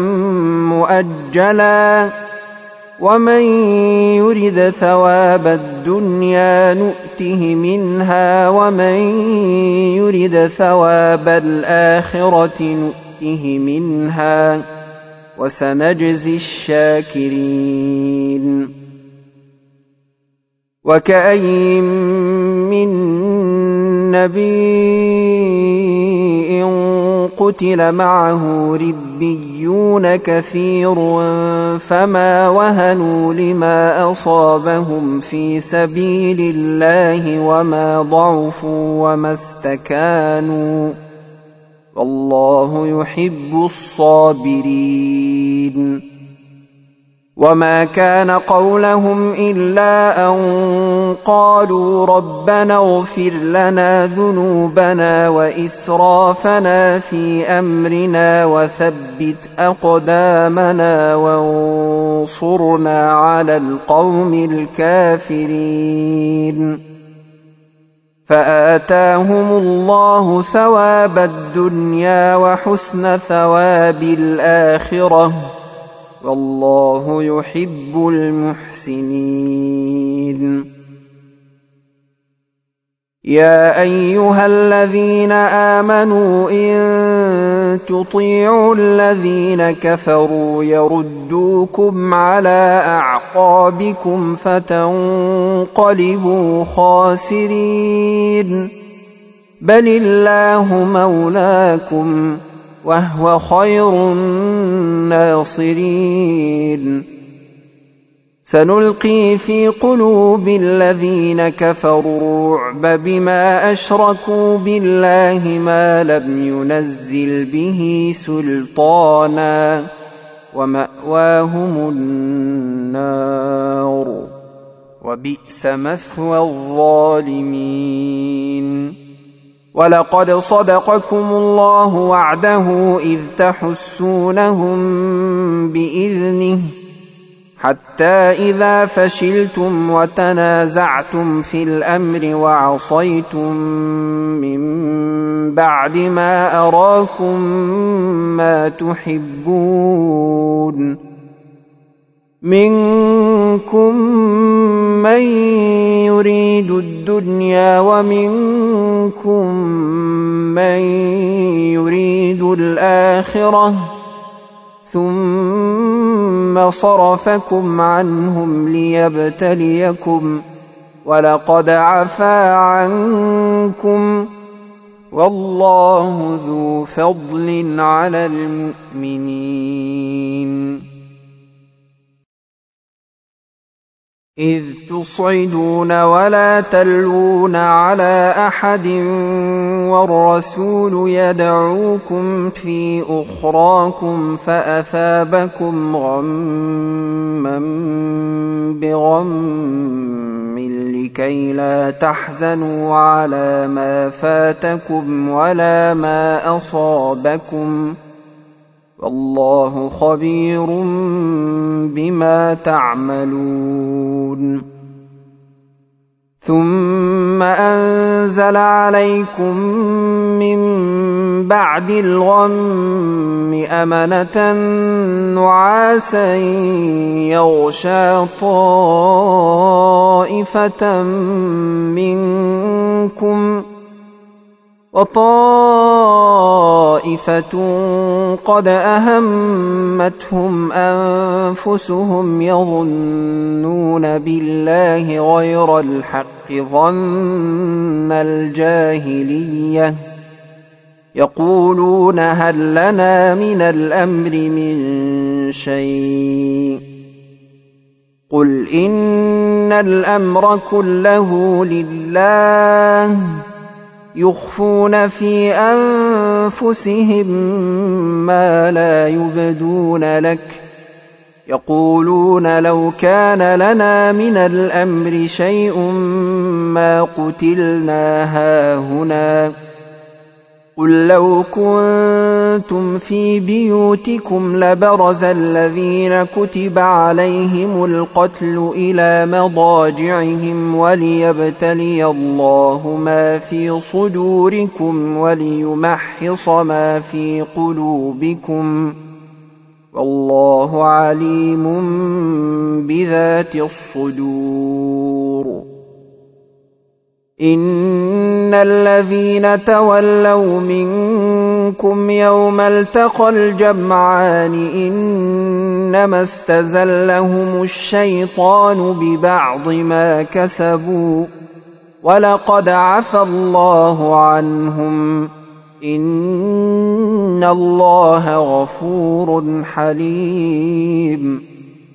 مؤجلا ومن يرد ثواب الدنيا نؤته منها ومن يرد ثواب الآخرة نؤته منها وسنجزي الشاكرين وكأين من نبي قتل معه ربيون كثير فما وهنوا لما أصابهم في سبيل الله وما ضعفوا وما استكانوا والله يحب الصابرين وما كان قولهم إلا أن قالوا ربنا اغفر لنا ذنوبنا وإسرافنا في أمرنا وثبت أقدامنا وانصرنا على القوم الكافرين فآتاهم الله ثواب الدنيا وحسن ثواب الآخرة والله يحب المحسنين يا أيها الذين آمنوا إن تطيعوا الذين كفروا يردوكم على أعقابكم فتنقلبوا خاسرين بل الله مولاكم وهو خير الناصرين سنلقي في قلوب الذين كفروا الرعب بما أشركوا بالله ما لم ينزل به سلطانا ومأواهم النار وبئس مثوى الظالمين ولقد صدقكم الله وعده إذ تحسونهم بإذنه حتى إذا فشلتم وتنازعتم في الأمر وعصيتم من بعد ما أراكم ما تحبون منكم من يريد الدنيا ومنكم من يريد الآخرة ثم صرفكم عنهم ليبتليكم ولقد عفا عنكم والله ذو فضل على المؤمنين إذ تصعدون ولا تلوون على أحد والرسول يدعوكم في أخراكم فأثابكم غما بغم لكي لا تحزنوا على ما فاتكم ولا ما أصابكم والله خبير بما تعملون ثم أنزل عليكم من بعد الغم أمنة نعاسا يغشى طائفة منكم وطائفة قد أهمتهم أنفسهم يظنون بالله غير الحق ظن الجاهلية يقولون هل لنا من الأمر من شيء قل إن الأمر كله لله يخفون في أنفسهم ما لا يبدون لك يقولون لو كان لنا من الأمر شيء ما قتلنا هاهنا قل لو كنتم في بيوتكم لبرز الذين كتب عليهم القتل إلى مضاجعهم وليبتلي الله ما في صدوركم وليمحص ما في قلوبكم والله عليم بذات الصدور إن الذين تولوا منكم يوم التقى الجمعان إنما استزلهم الشيطان ببعض ما كسبوا ولقد عفى الله عنهم إن الله غفور حليم.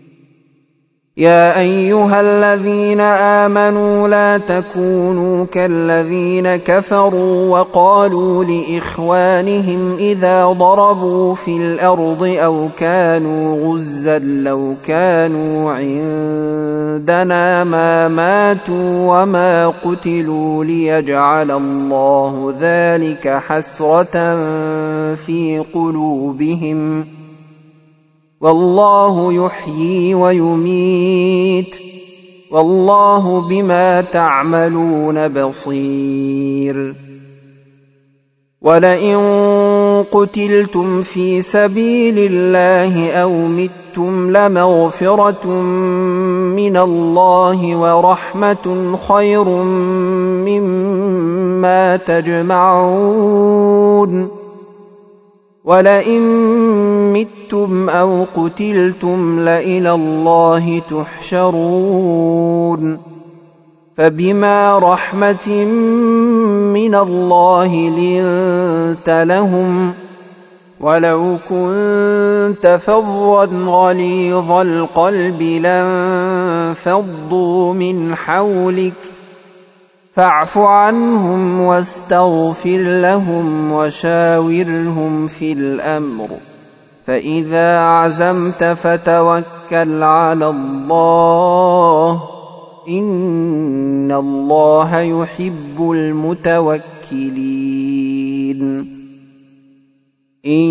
يا أيها الذين آمنوا لا تكونوا كالذين كفروا وقالوا لإخوانهم إذا ضربوا في الأرض أو كانوا غزا لو كانوا عندنا ما ماتوا وما قتلوا ليجعل الله ذلك حسرة في قلوبهم والله يحيي ويميت والله بما تعملون بصير. ولئن قتلتم في سبيل الله أو متم لمغفرة من الله ورحمة خير مما تجمعون. ولئن متم أو قتلتم لإلى الله تحشرون. فبما رحمة من الله لنت لهم ولو كنت فظا غليظ القلب لانفضوا من حولك فاعف عنهم واستغفر لهم وشاورهم في الأمر فإذا عزمت فتوكل على الله إن الله يحب المتوكلين. إن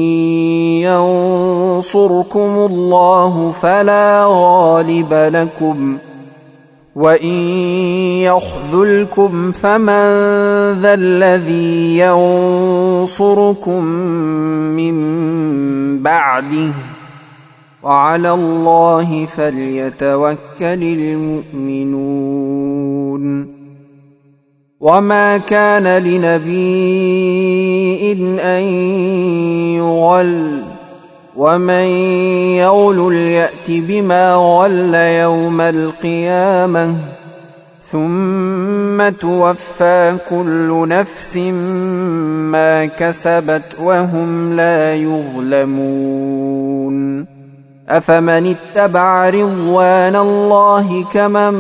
ينصركم الله فلا غالب لكم وإن يخذلكم فمن ذا الذي ينصركم من بعده وعلى الله فليتوكل المؤمنون. وما كان لنبي أن يغل ومن يغل يأت بما غل يوم القيامة ثم توفى كل نفس ما كسبت وهم لا يظلمون. أفمن اتبع رضوان الله كمن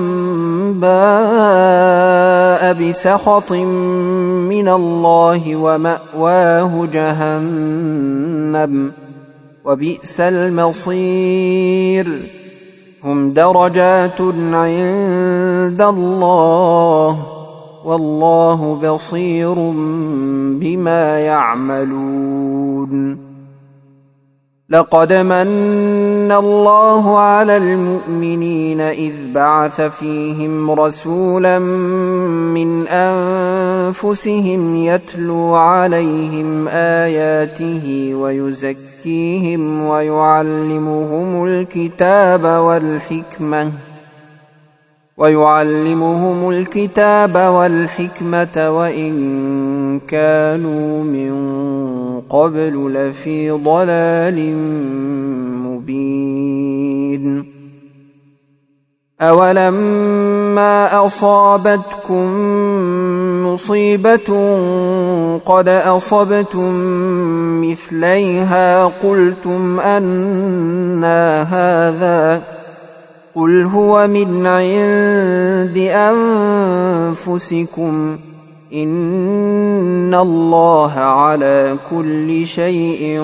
باء بسخط من الله ومأواه جهنم وبئس المصير. هم درجات عند الله والله بصير بما يعملون. لقد من الله على المؤمنين إذ بعث فيهم رسولا من أنفسهم يتلو عليهم آياته ويزكيهم ويعلمهم الكتاب والحكمة وإن كانوا من قبل لفي ضلال مبين. أولما أصابتكم مصيبة قد أصبتم مثليها قلتم أنى هذا قل هو من عند أنفسكم إن الله على كل شيء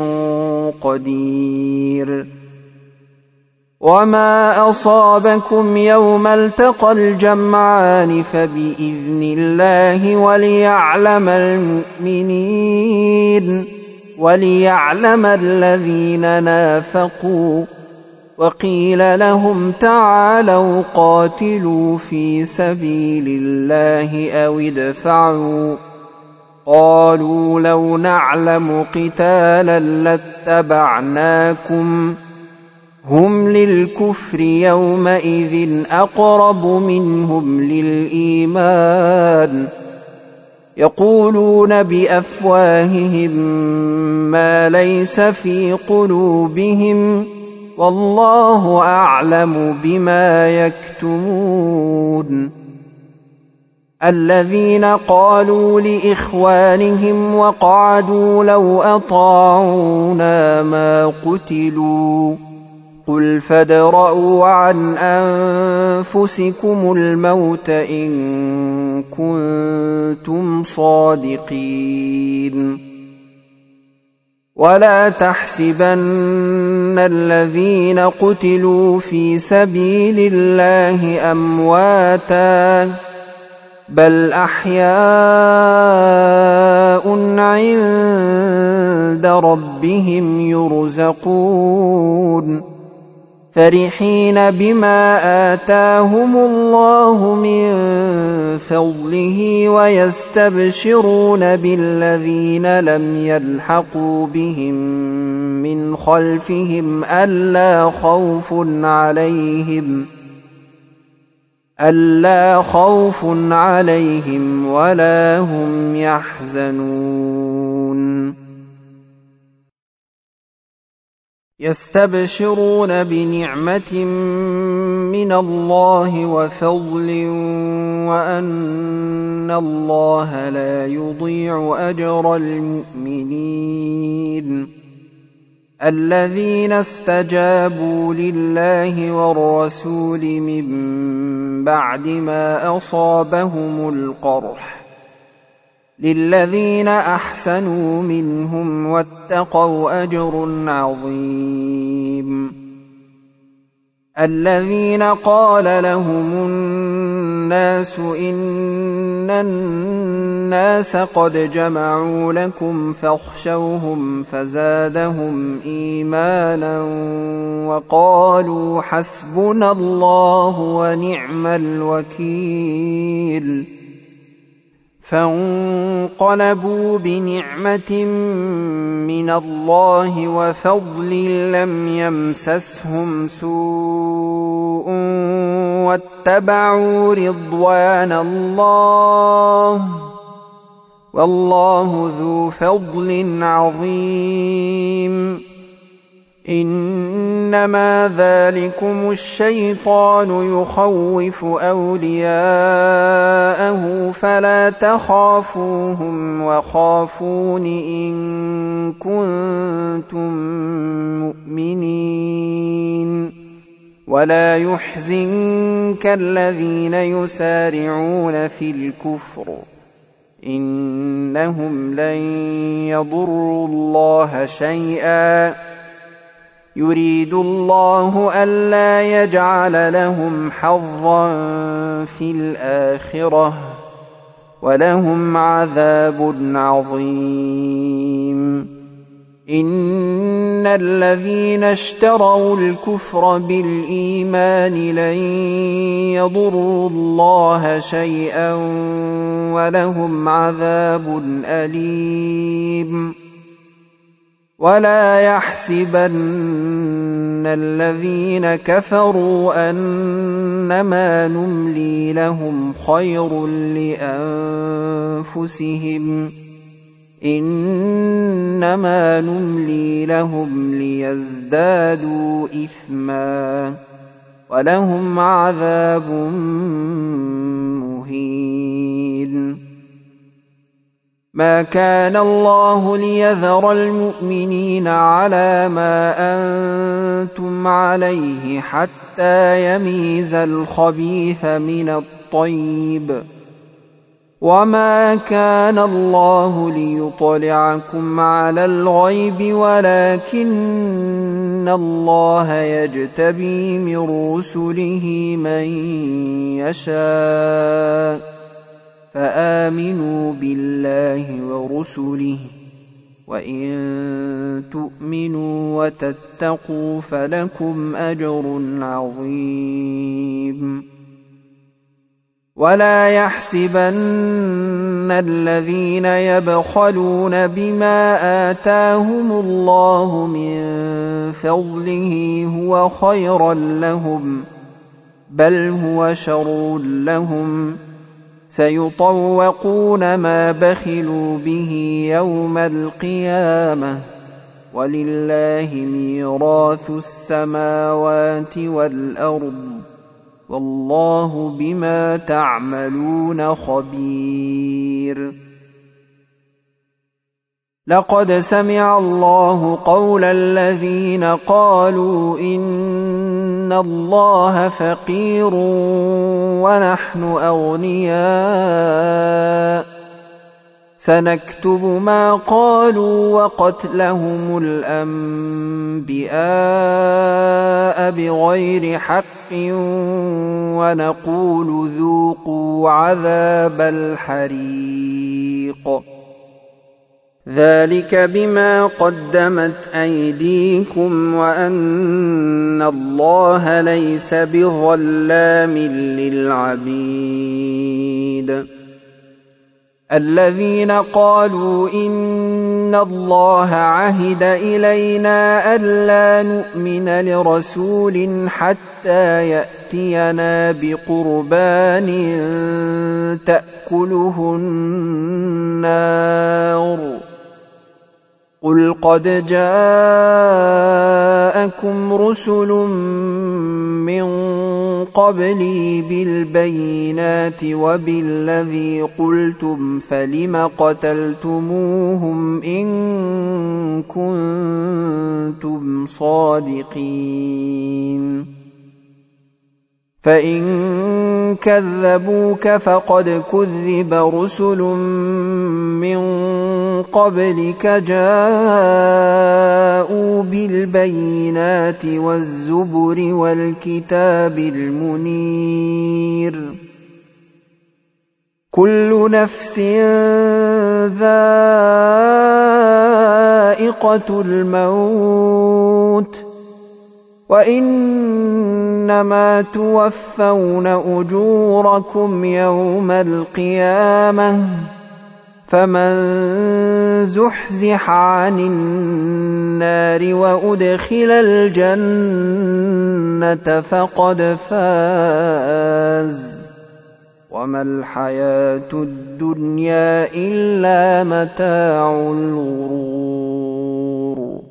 قدير. وما أصابكم يوم التقى الجمعان فبإذن الله وليعلم الذين نافقوا. وقيل لهم تعالوا قاتلوا في سبيل الله أو ادفعوا قالوا لو نعلم قتالا لاتبعناكم هم للكفر يومئذ أقرب منهم للإيمان يقولون بأفواههم ما ليس في قلوبهم والله أعلم بما يكتمون. الذين قالوا لإخوانهم وقعدوا لو أطاعونا ما قتلوا قل فادرءوا عن أنفسكم الموت إن كنتم صادقين ولا تحسبن الذين قتلوا في سبيل الله أمواتا بل أحياء عند ربهم يرزقون فرحين بما آتاهم الله من فضله ويستبشرون بالذين لم يلحقوا بهم من خلفهم ألا خوف عليهم ولا هم يحزنون يستبشرون بنعمة من الله وفضل وأن الله لا يضيع أجر المؤمنين الذين استجابوا لله والرسول من بعد ما أصابهم القرح للذين أحسنوا منهم واتقوا أجر عظيم الذين قال لهم الناس إن الناس قد جمعوا لكم فاخشوهم فزادهم إيمانا وقالوا حسبنا الله ونعم الوكيل فانقلبوا بنعمة من الله وفضل لم يمسسهم سوء واتبعوا رضوان الله والله ذو فضل عظيم إنما ذلكم الشيطان يخوف أولياءه فلا تخافوهم وخافون إن كنتم مؤمنين ولا يحزنك الذين يسارعون في الكفر إنهم لن يضروا الله شيئا يريد الله ألا يجعل لهم حظا في الآخرة ولهم عذاب عظيم إن الذين اشتروا الكفر بالإيمان لن يضروا الله شيئا ولهم عذاب أليم ولا يحسبن الذين كفروا أنما نملي لهم خير لأنفسهم إنما نملي لهم ليزدادوا إثما ولهم عذاب مهين ما كان الله ليذر المؤمنين على ما أنتم عليه حتى يميز الخبيث من الطيب وما كان الله ليطلعكم على الغيب ولكن الله يجتبي من رسله من يشاء فآمنوا بالله ورسله وإن تؤمنوا وتتقوا فلكم أجر عظيم ولا يحسبن الذين يبخلون بما آتاهم الله من فضله هو خيرا لهم بل هو شر لهم سيطوقون ما بخلوا به يوم القيامة ولله ميراث السماوات والأرض والله بما تعملون خبير. لقد سمع الله قول الذين قالوا إن الله فقير ونحن أغنياء سنكتب ما قالوا وقتلهم الأنبياء بغير حق ونقول ذوقوا عذاب الحريق ذلك بما قدمت أيديكم وأن الله ليس بظلام للعبيد. الذين قالوا إن الله عهد إلينا ألا نؤمن لرسول حتى يأتينا بقربان تأكله النار قل قد جاءكم رسل من قبلي بالبينات وبالذي قلتم فلم قتلتموهم إن كنتم صادقين فإن كذبوك فقد كذب رسل من قبلك جاءوا بالبينات والزبر والكتاب المنير كل نفس ذائقة الموت وإنما توفون أجوركم يوم القيامة فمن زحزح عن النار وأدخل الجنة فقد فاز وما الحياة الدنيا إلا متاع الغرور.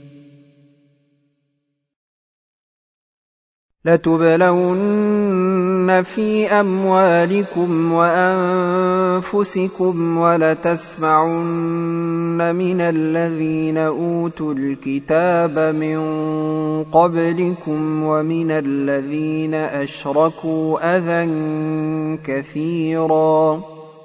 لتبلون في أموالكم وأنفسكم ولتسمعن من الذين أوتوا الكتاب من قبلكم ومن الذين أشركوا أذى كثيرا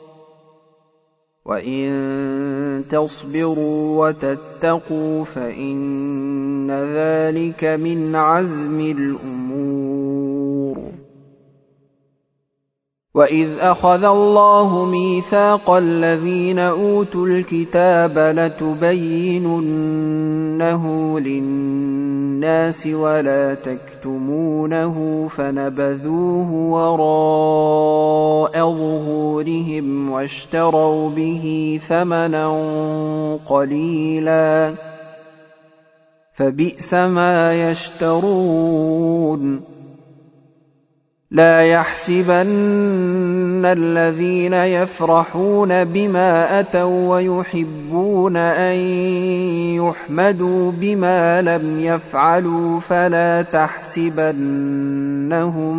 وإن تصبروا وتتقوا فإن ذلك من عزم الأمور. وإذ أخذ الله ميثاق الذين أوتوا الكتاب لتبيننه للناس ولا تكتمونه فنبذوه وراء ظهورهم واشتروا به ثمنا قليلا فبئس ما يشترون. لا يحسبن الذين يفرحون بما أتوا ويحبون أن يحمدوا بما لم يفعلوا فلا تحسبنهم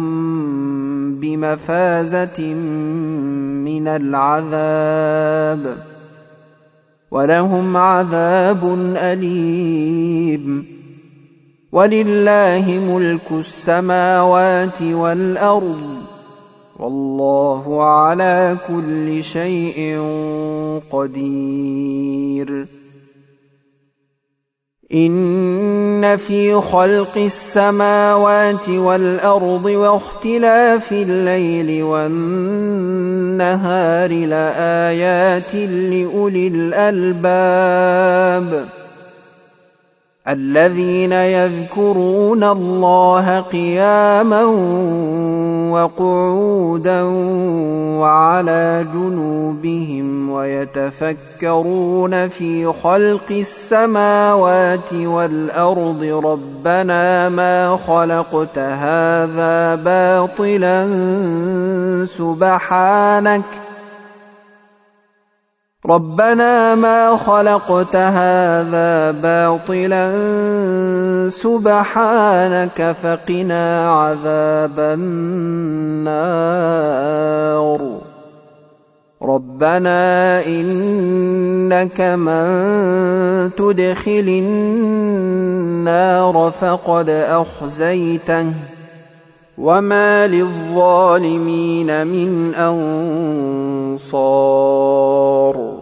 بمفازة من العذاب ولهم عذاب أليم. ولله ملك السماوات والأرض والله على كل شيء قدير. إن في خلق السماوات والأرض واختلاف الليل والنهار لآيات لأولي الألباب الذين يذكرون الله قياما وقعودا وعلى جنوبهم ويتفكرون في خلق السماوات والأرض ربنا ما خلقت هذا باطلا ربنا ما خلقت هذا باطلا سبحانك فقنا عذاب النار ربنا إنك من تدخل النار فقد أخزيته وما للظالمين من أنصار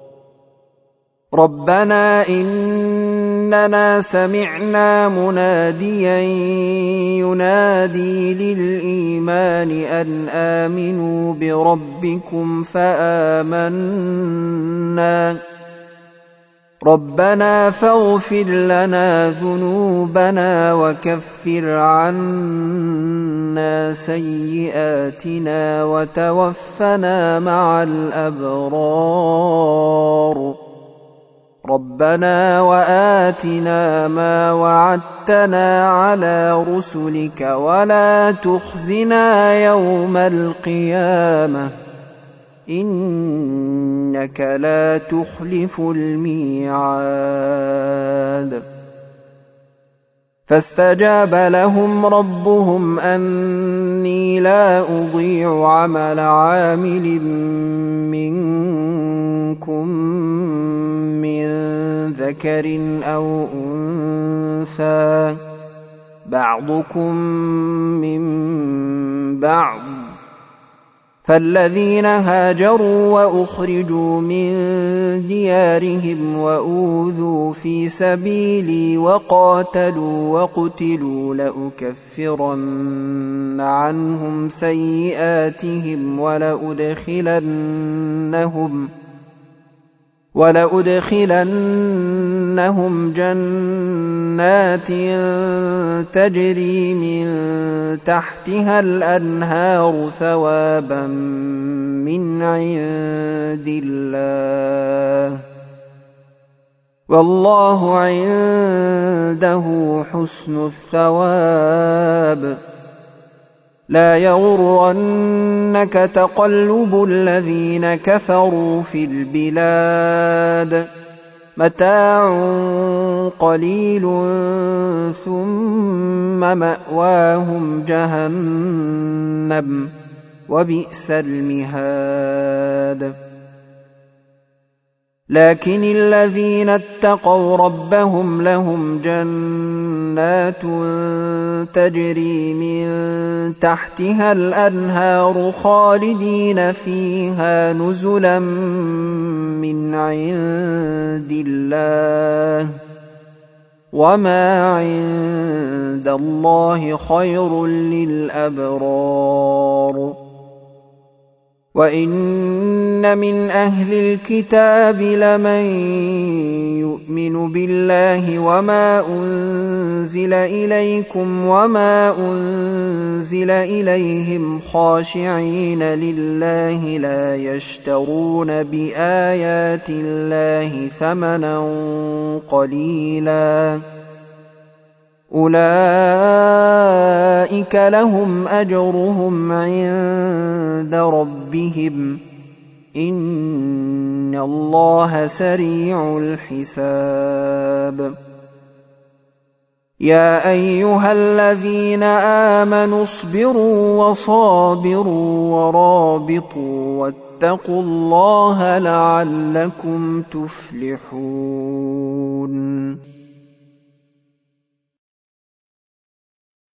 ربنا إننا سمعنا مناديا ينادي للإيمان أن آمنوا بربكم فآمنا ربنا فاغفر لنا ذنوبنا وكفر عنا سيئاتنا وتوفنا مع الأبرار ربنا وآتنا ما وعدتنا على رسلك ولا تخزنا يوم القيامة إنك لا تخلف الميعاد فاستجاب لهم ربهم أني لا أضيع عمل عامل منكم من ذكر أو أنثى بعضكم من بعض فالذين هاجروا وأخرجوا من ديارهم وأوذوا في سبيلي وقاتلوا وقتلوا لأكفرن عنهم سيئاتهم ولأدخلنهم جنات تجري من تحتها الأنهار ثوابا من عند الله والله عنده حسن الثواب لا يغرنك تقلب الذين كفروا في البلاد متاع قليل ثم مأواهم جهنم وبئس المهاد لكن الذين اتقوا ربهم لهم جنات تجري من تحتها الأنهار خالدين فيها نزلا من عند الله وما عند الله خير للأبرار وإن من أهل الكتاب لمن يؤمن بالله وما أنزل إليكم وما أنزل إليهم خاشعين لله لا يشترون بآيات الله ثمنا قليلا أولئك لهم أجرهم عند ربهم إن الله سريع الحساب يا أيها الذين آمنوا اصبروا وصابروا ورابطوا واتقوا الله لعلكم تفلحون